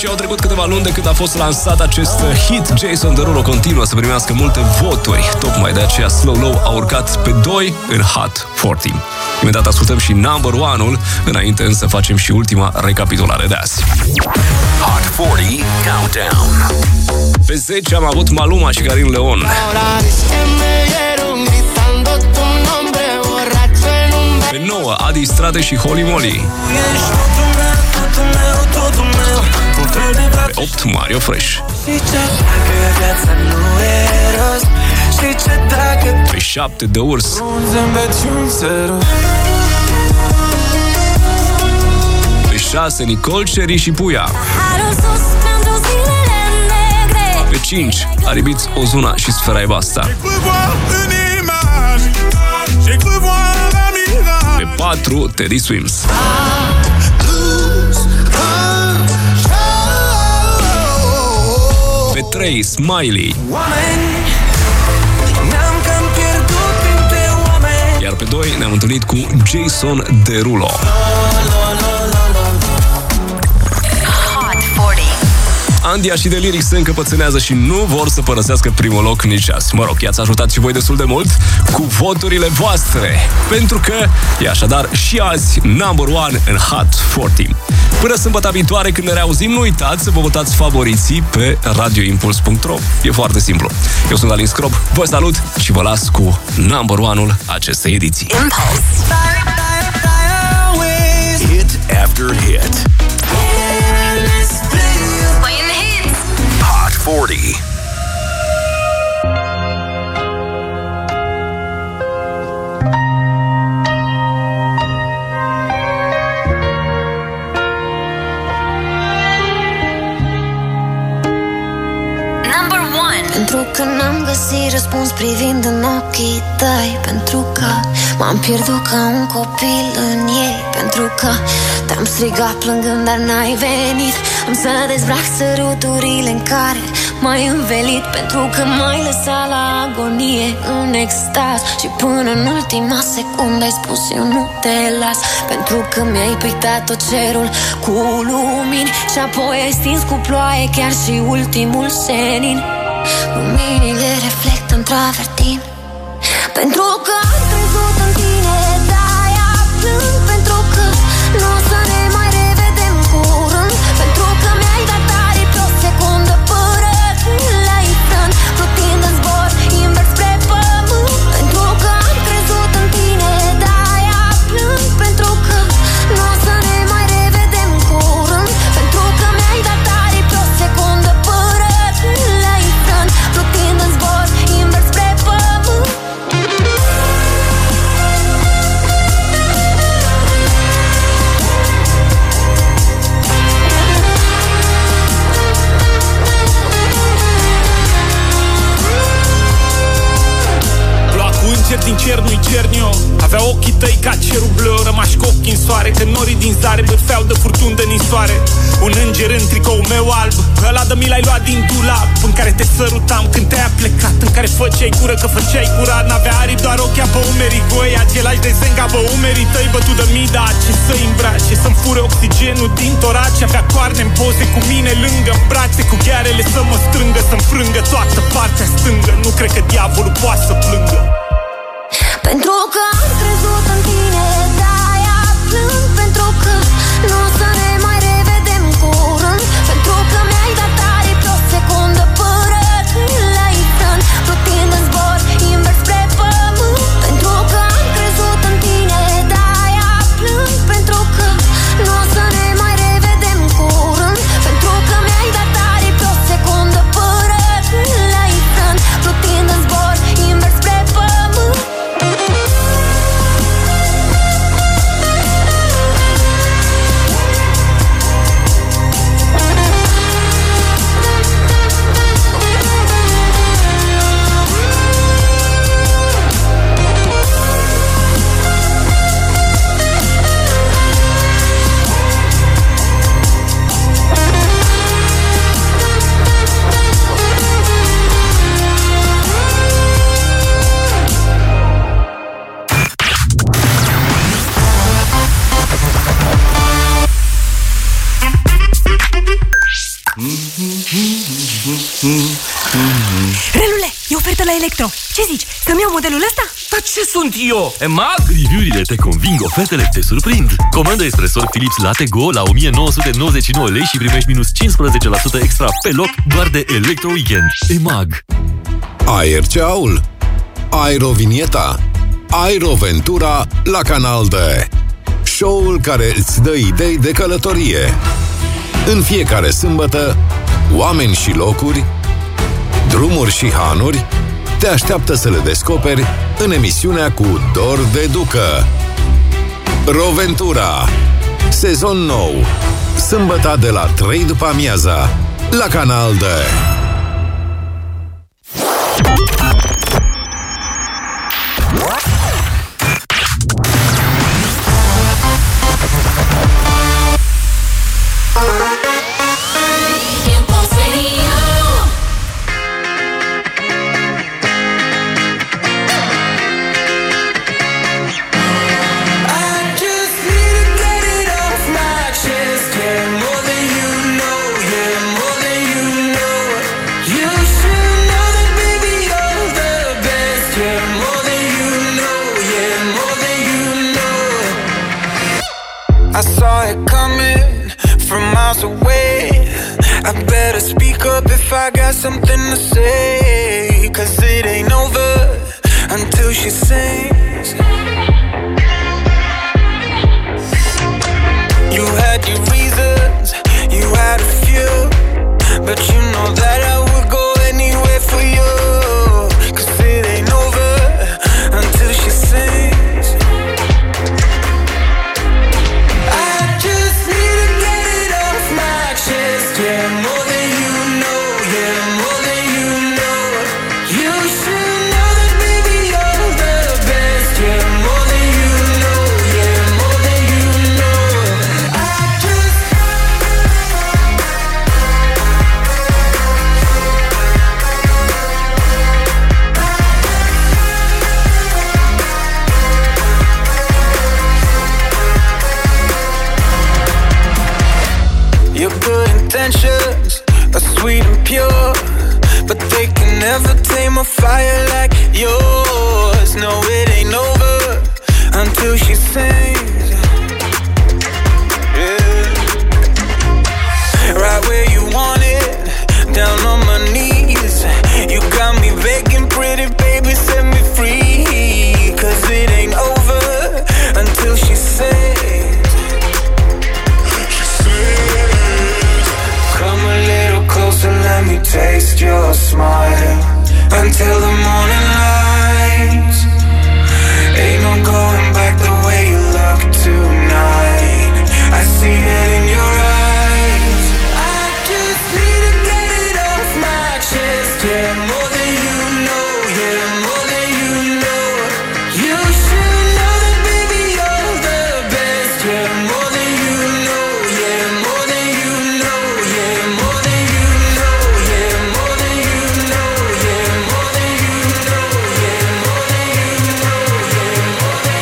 Deși au trecut câteva luni de când a fost lansat acest hit, Jason Derulo continuă să primească multe voturi. Tocmai de aceea Slow Low a urcat pe doi în Hot patruzeci. Imediat ascultăm și Number One-ul, înainte însă facem și ultima recapitulare de azi. Hot patruzeci Countdown. Pe zece am avut Maluma și Karin Leon. Pe nouă, Adi Strade și Holy Moly. Pe opt, Mario Fresh. Pe șapte, The Urs. Pe șase, Nicole, Cherry și Puia. Pe cinci, Aribiți, Ozuna și Sfera Basta. Pe patru, Teddy Swims. Pe trei, Smiley. Iar pe doi ne-am întâlnit cu Jason Derulo. Andia și Deliric se încăpățânează și nu vor să părăsească primul loc nici azi. Mă rog, i-ați ajutat și voi destul de mult cu voturile voastre, pentru că e așadar și azi number one în Hot patruzeci. Până sâmbătă viitoare, când ne reauzim, nu uitați să vă votați favoriții pe radio impuls punct ro. E foarte simplu. Eu sunt Alin Scrob, vă salut și vă las cu number one-ul acestei ediții. Hit after hit. patruzeci. Pentru că n-am găsit răspuns privind în ochii tăi, pentru că m-am pierdut ca un copil în ei, pentru că te-am strigat plângând, dar n-ai venit. Am să dezbrac săruturile în care m-ai învelit, pentru că m-ai lăsat la agonie în extaz. Și până în ultima secundă ai spus eu nu te las, pentru că mi-ai pictat tot cerul cu lumini și apoi ai stins cu ploaie chiar și ultimul senin. Luminile reflectă în travertin, pentru că am crezut în tine, de-aia plâng, pentru că nu o să ne mai revedem curând, pentru că mi-ai dat aripi o secundă până la-i frânt, plutind în zbor invers spre pământ, pentru că am crezut în tine, de-aia plâng, pentru că nu o să ne mai revedem curând, pentru că mi-ai dat aripi o secundă până la-i frânt, plutind în zbor invers spre pământ. Din cer nu-i cernio, avea ochii tăi ca cerul bleu, rămași cu ochii în soare, că norii din zare bârfeau de furtuni de ninsoare. Un înger în tricoul meu alb, ăla de mi l-ai luat din dulap, în care te sărutam când te-ai plecat, în care făceai cură că făceai curat. N-avea aripi, doar ochia pe umerii goi, același desen ca pe umerii tăi, bătut de mii, dar ce să-i îmbrace, să-mi fure oxigenul din torace. Avea coarne în poze cu mine lângă, în brațe cu ghearele să mă strângă, să-mi frângă toată partea stângă. Nu cred că diavolul poate să plângă. Pentru că am crezut în tine, de-aia plâng, pentru că nu o să ne mai revedem curând, pentru că mi-ai dat aripi o secundă până la-i frânt, plutind în zbor invers spre pământ, pentru că am crezut în tine, de-aia plâng, pentru că nu o să ne mai revedem curând, pentru că mi-ai dat aripi o secundă până la-i frânt, plutind în zbor invers spre pământ. Relule, e ofertă la Electro. Ce zici? Să-mi iau modelul ăsta? Dar ce sunt eu? EMAG? Review-urile te conving, ofertele te surprind. Comandă espresor Philips Latte Go la o mie nouă sute nouăzeci și nouă lei și primești minus cincisprezece la sută extra pe loc doar de Electro Weekend. EMAG. Aerceaul, Aerovinieta, Aeroventura la Canal D. Show-ul care îți dă idei de călătorie. În fiecare sâmbătă, oameni și locuri, drumuri și hanuri te așteaptă să le descoperi în emisiunea cu Dor de Ducă. Roventura, sezon nou, sâmbătă de la trei după amiaza, la Canal D. I saw it coming from miles away. I better speak up if I got something to say, 'cause it ain't over until she sings. You had your reasons, you had a few, but you know that I would go anywhere for you, 'cause it ain't over until she sings. Yeah, more than you know, yeah, more than you know. You should know that, baby, you're the best. Yeah, more than you know, yeah, more than you know. I just your good intentions are sweet and pure, but they can never tame a fire like yours. No, it ain't over until she sings. Yeah. Right where you want it, down on my knees. You got me begging, pretty baby, set me free, 'cause it ain't over until she sings. Come a little closer, let me taste your smile until the morning lights. Ain't no going back the way you look tonight. I see it in your eyes. I just need to get it off my chest. Yeah, more than you know, yeah, more than you know. You should know that, baby, you're the best. Yeah, more than you know, yeah, more than you know, yeah, more than you know, yeah, more than you know, yeah, more than you know, yeah, more than you know, yeah, more than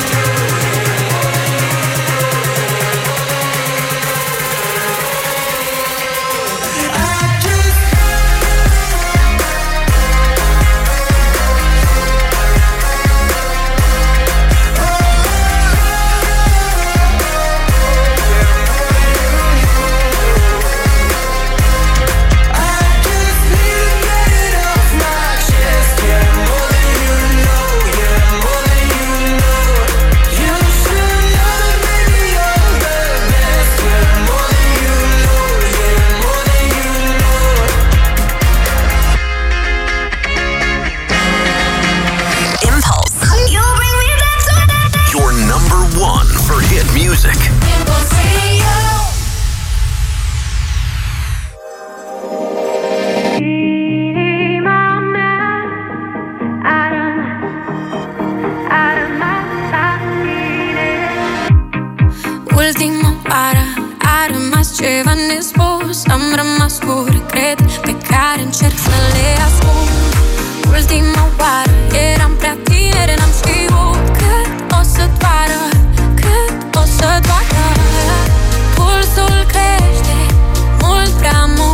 Ultima oară a rămas ceva nespus. Am rămas cu regret pe care încerc să le ascund. Ultima oară eram prea tineri, n-am știut cât o să doară, cât o să doară. Pulsul crește mult prea mult.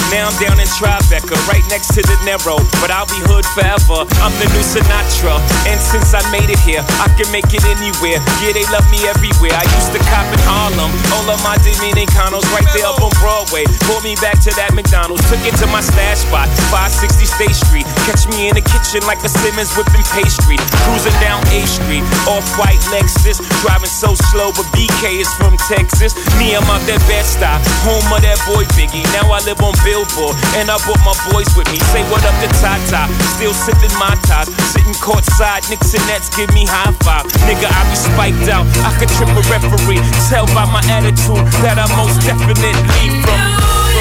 Now I'm down in Tribeca, right next to the Narrow, but I'll be hood forever. I'm the new Sinatra, and since I made it here, I can make it anywhere. Yeah, they love me everywhere. I used to cop in Harlem, all of my Dominicanos right there up on Broadway. Pulled me back to that McDonald's, took it to my stash spot, five sixty State Street. Catch me in the kitchen like a Simmons whipping pastry. Cruising down A Street, off-white Lexus, driving so slow, but B K is from Texas. Me, I'm out that Bed-Stuy, home of that boy Biggie. Now I live on Billboard, and I brought my boys with me. Say what up to Tata, still sipping my ties, sitting courtside, Knicks and Nets give me high five. Nigga, I be spiked out, I could trip a referee. Tell by my attitude that I most definitely from.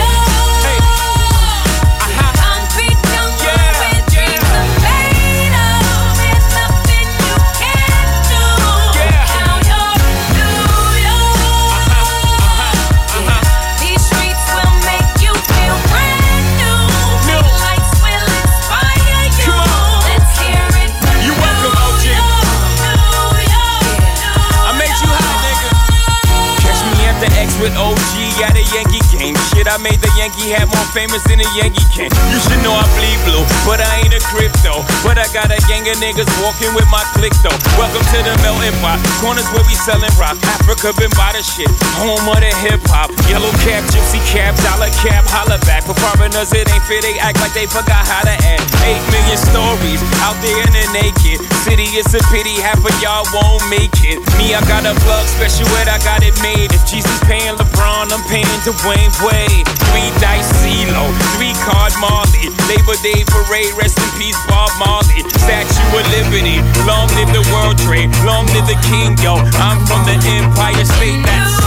With O G at a Yankee game. Shit, I made the Yankee hat more famous than a Yankee can. You should know I bleed blue, but I ain't a crypto. But I got a gang of niggas walking with my click though. Welcome to the melting pot. Corners where we selling rock. Africa been by the shit. Home of the hip hop. Yellow cap, gypsy cap, dollar cap, holla back. For foreigners it ain't fair, they act like they forgot how to act. Eight million stories out there in the naked city. It's a pity half of y'all won't make it. Me, I got a plug special ed, I got it made. If Jesus paying LeBron, I'm paying Dwayne Wade. Three dice CeeLo, three card Marley. Labor Day parade, rest in peace Bob Marley. Statue of Liberty, long live the World Trade, long live the King, yo. I'm from the Empire State, that's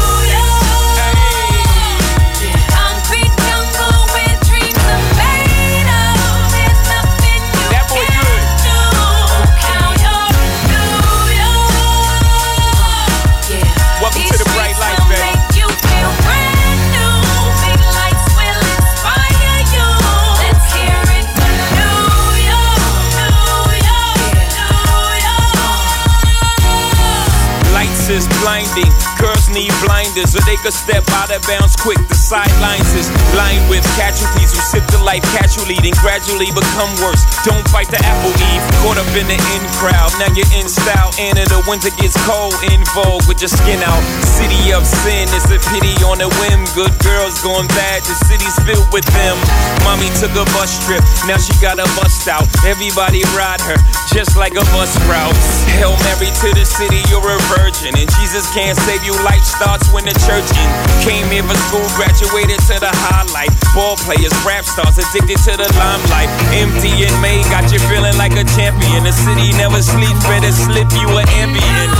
is blinding. Girls need blinders so they could step out of bounds quick. The sidelines is lined with casualties who sip the life casually, then gradually become worse. Don't fight the apple eve, caught up in the in crowd. Now you're in style, and in the winter gets cold. In vogue with your skin out. City of sin, it's a pity on a whim. Good girls going bad, the city's filled with them. Mommy took a bus trip, now she got a bust out. Everybody ride her, just like a bus route. Hail Mary to the city, you're a virgin. And Jesus can't save you, life starts when the church in. Came here for school, graduated to the highlight. Ball players, rap stars, addicted to the limelight. Empty in May, got you feeling like a champion. The city never sleeps, better slip you an ambient.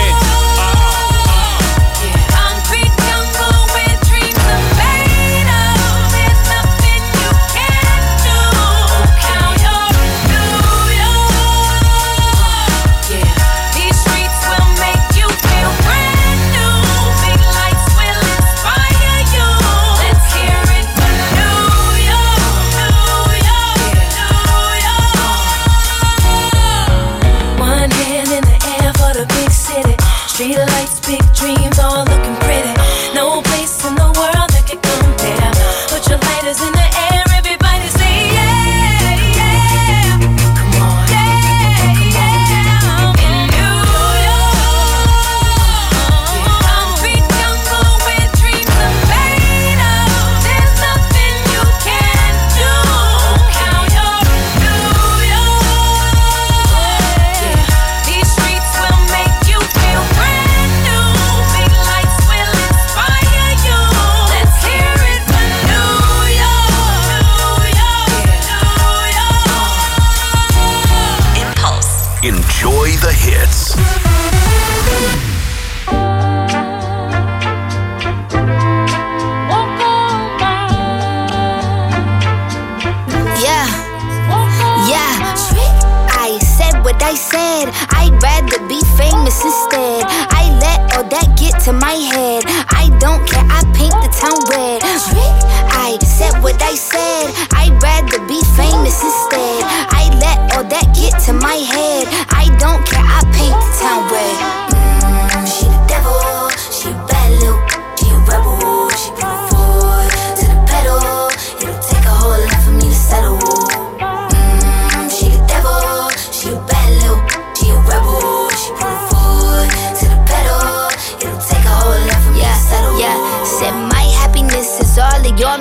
Street lights, big dreams, all looking pretty. No place in the world that could compare. Put your lighters in the air, everybody say yeah, yeah. Come on, yeah, yeah. I'm in New York. Concrete jungle where dreams are made of. There's nothing you can't do. Count your New York. Yeah. These streets will make you feel brand. Enjoy the hits. Yeah, yeah. I said what I said. I'd rather be famous instead. I let all that get to my head. I don't care, I paint the town red. I said what I said. I'd rather be famous instead. I let all that get to my head. I don't care, I paint the town red. Mm, she the devil, she a bad little, she a rebel. She bring the foot to the pedal. It'll take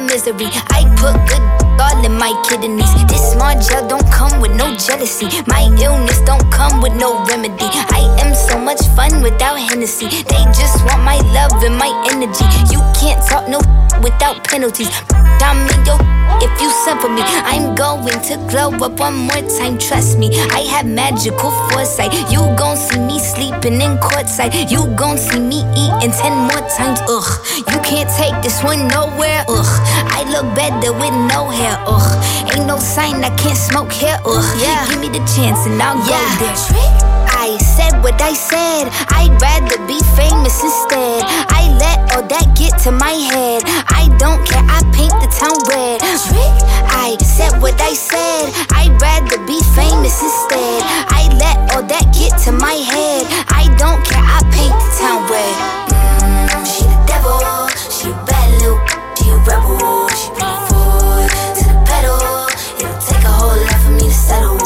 misery. I put good all in my kidneys. This smart gel don't come with no jealousy. My illness don't come with no remedy. I am so much fun without Hennessy. They just want my love and my energy. You can't talk no without penalties. I'm in your if you send for me. I'm going to glow up one more time, trust me. I have magical foresight. You gon' see me sleeping in courtside. You gon' see me eating ten more times, ugh. You can't take this one nowhere, ugh. I look better with no hair, ugh. Ain't no sign I can't smoke hair, ugh. Yeah. Give me the chance and I'll yeah. go there. Trick. I said what I said. I'd rather be famous instead. I let all that get to my head. I don't care, I paint the town red. Trick. I said what I said. I'd rather be famous instead. I let all that get to my head. I don't care, I paint the town red. Mm, she the devil, she a bad little, she a rebel. She bring it forward to the pedal. It'll take a whole lot for me to settle.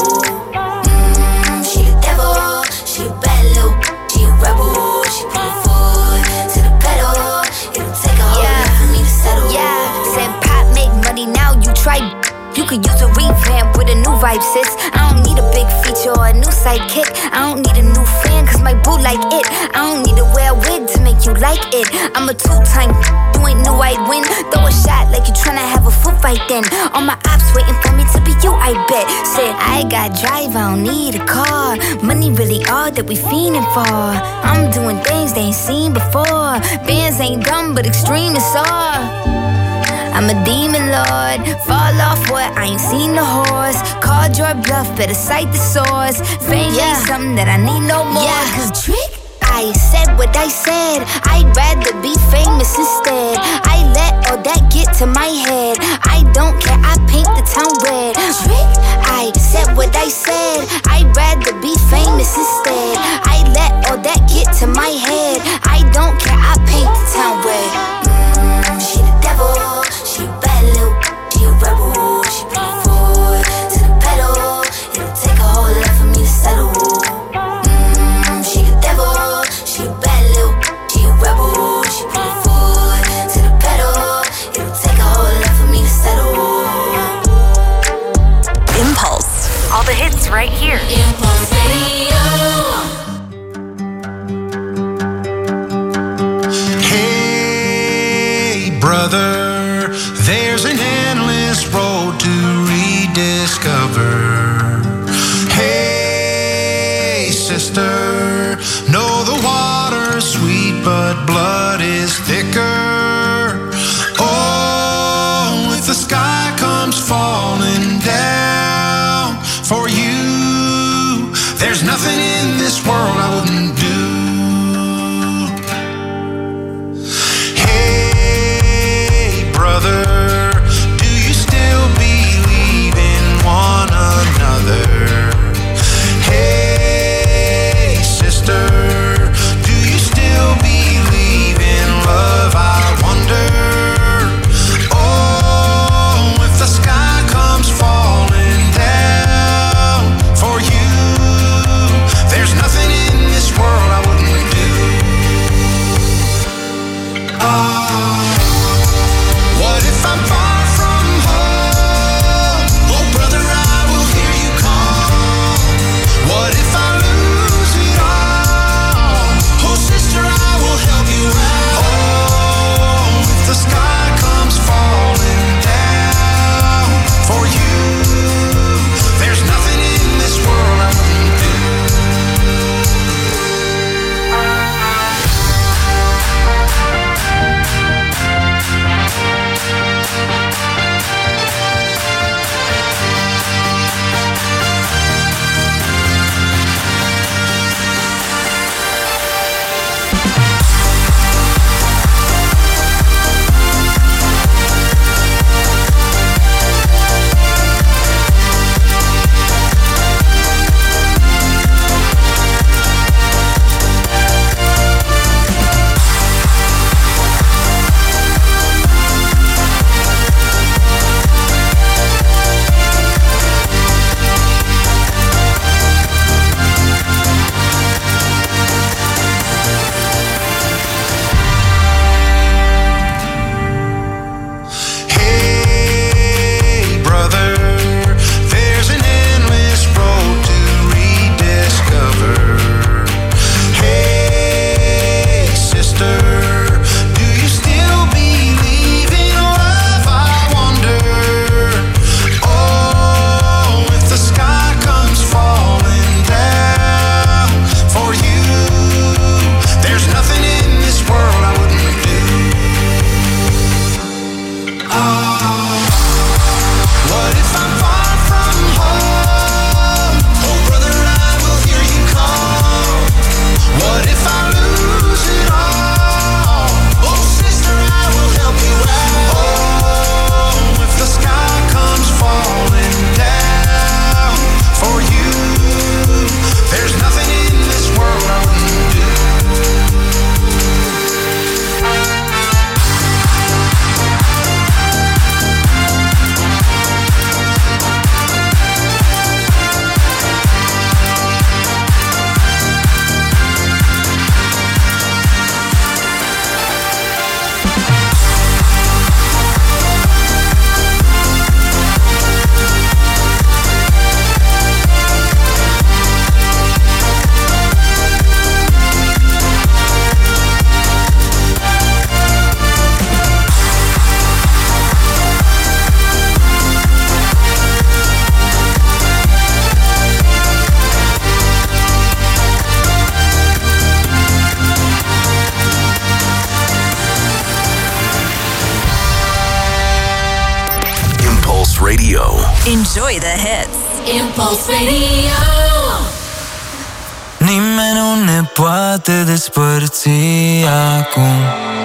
Mm, she the devil, she a bad little, she a rebel. She bring it forward to the pedal. It'll take a whole yeah. lot for me to settle. Yeah, said pop make money, now you try. You could use a revamp with a new vibe, sis. I don't need a big feature or a new sidekick. I don't need a new fan, cause my boo like it. I don't need to wear a wig to make you like it. I'm a two-time, you ain't knew I'd win. Throw a shot like you tryna have a foot fight then. All my ops waiting for me to be you, I bet. Said, I got drive, I don't need a car. Money really all that we fiending for. I'm doing things they ain't seen before. Bands ain't dumb, but extreme is all. I'm a demon lord, fall off what? I ain't seen the horse. Called your bluff, better cite the source. Fame yeah. ain't something that I need no more. Yeah, cause trick. I said what I said. I'd rather be famous instead. I let all that get to my head. I don't care, I paint the town red. Trick. I said what I said. I'd rather be famous instead. I let all that get to my head. I don't care, I paint the town red. Mm, she the devil. She a bad little, she a rebel. She bring it forward to the pedal. It'll take a whole lot for me to settle. Mm, she the devil, she a bad little, she a rebel. She bring it forward to the pedal. It'll take a whole lot for me to settle. Impulse, all the hits right here. Impulse Radio. Hey, brother. There's an endless road to rediscover. Hey, sister, know the water's sweet, but blood is thicker. Oh, if the sky comes falling down for you, there's nothing in this world I wouldn't do. Hey, brother, hey, sister, do you still believe in love? I wonder. Oh, if the sky comes falling down for you, there's nothing in this world Enjoy the hits. Impulse Radio. Nimeni nu ne poate despărți acum.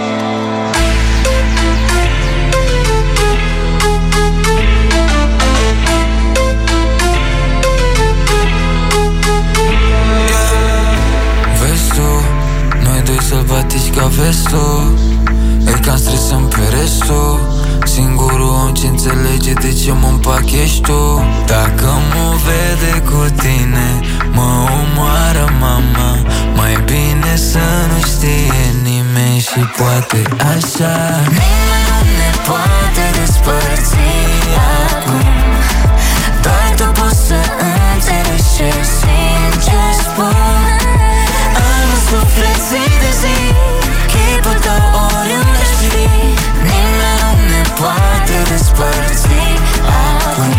Vezi tu, noi doi sălbatici ca vestul. E cam stresăm pe restul. Singurul om ce înțelege de ce mă împachești tu. Dacă mă vede cu tine, mă omoară mama. Mai bine să nu știe nimeni și poate așa. Nimeni nu ne poate despărți acum. Doar tu poți să înțelegi ce simt, ce spun. Am în suflet zi de zi chipul tău oriunde aș fi. Nimeni nu ne poate despărți acum.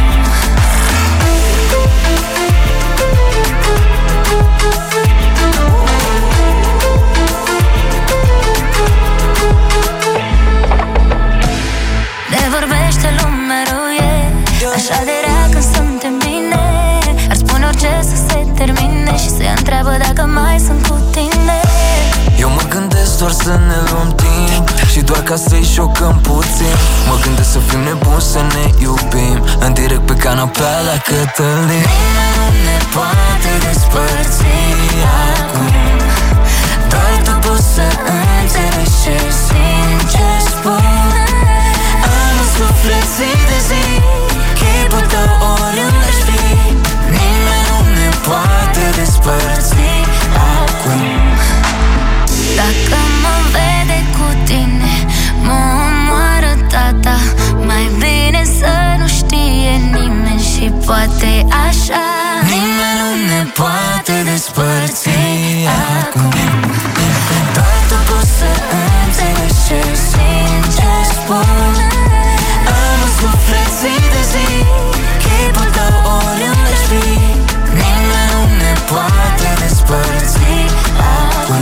Ne vorbește lumea ruie, așa de rea când suntem bine. Ar spune orice să se termine și se întreabă dacă mai sunt cu tine. Eu mă gândesc doar să ne luăm timp și doar ca să-i șocăm puțin. Mă gândesc să fim nebuni, să ne iubim în direct pe canapea la Cătălin. Nimeni nu ne poate despărți acum. Doar tu poți să înțelegi ce simt, ce spun. Am în suflet zi de zi chipul tău oriunde aș fi. Nimeni nu ne poate despărți acum. Dacă mă vede cu tine, mă omoară tata. Mai bine să nu știe nimeni și poate așa. Nimeni nu ne poate despărți acum. Doar tu poți să înțelegi ce simt, ce spun. Am în suflet zi de zi chipul tău oriunde aș fi. Nimeni nu ne poate despărți acum.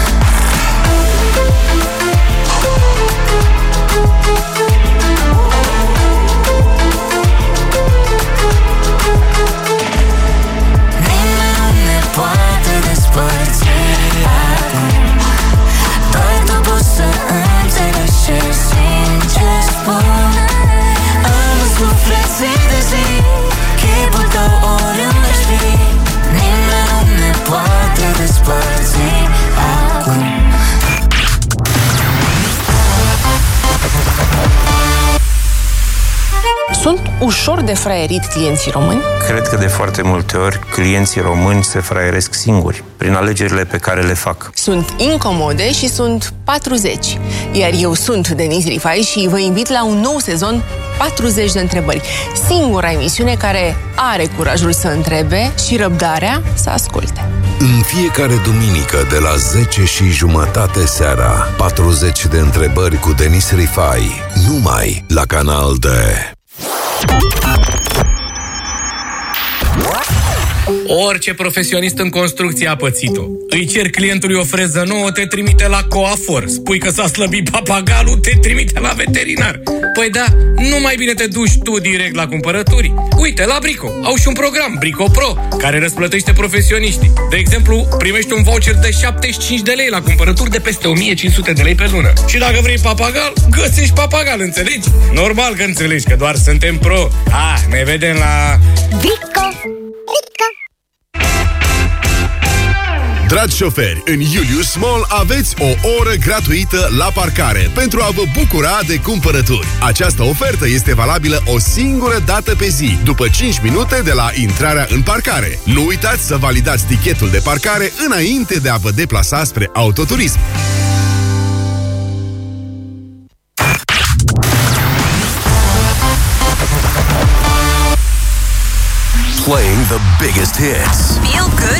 Poate despărți acum. Doar tu poți să înțelegi ce simt, ce spun. Am în suflet zi de zi chipul tău oriunde aș fi. Nimeni nu ne poate despărți acum. Sunt ușor de fraierit clienții români? Cred că de foarte multe ori clienții români se fraieresc singuri prin alegerile pe care le fac. Sunt incomode și sunt patruzeci. Iar eu sunt Denise Rifai și vă invit la un nou sezon patruzeci de întrebări. Singura emisiune care are curajul să întrebe și răbdarea să asculte. În fiecare duminică de la zece și jumătate seara, patruzeci de întrebări cu Denise Rifai, numai la Canal D. Orice profesionist în construcție a pățit-o. Îi cer clientului o freză nouă, te trimite la coafor. Spui că s-a slăbit papagalul, te trimite la veterinar. Păi da, nu mai bine te duci tu direct la cumpărături. Uite, la Brico au și un program, Brico Pro, care răsplătește profesioniștii. De exemplu, primești un voucher de șaptezeci și cinci de lei la cumpărături de peste o mie cinci sute de lei pe lună. Și dacă vrei papagal, găsești papagal, înțelegi? Normal că înțelegi, că doar suntem pro. Ah, ne vedem la Brico. Dragi șoferi, în Julius Mall aveți o oră gratuită la parcare pentru a vă bucura de cumpărături. Această ofertă este valabilă o singură dată pe zi, după cinci minute de la intrarea în parcare. Nu uitați să validați tichetul de parcare înainte de a vă deplasa spre autoturism. Playing the biggest hits. Feel good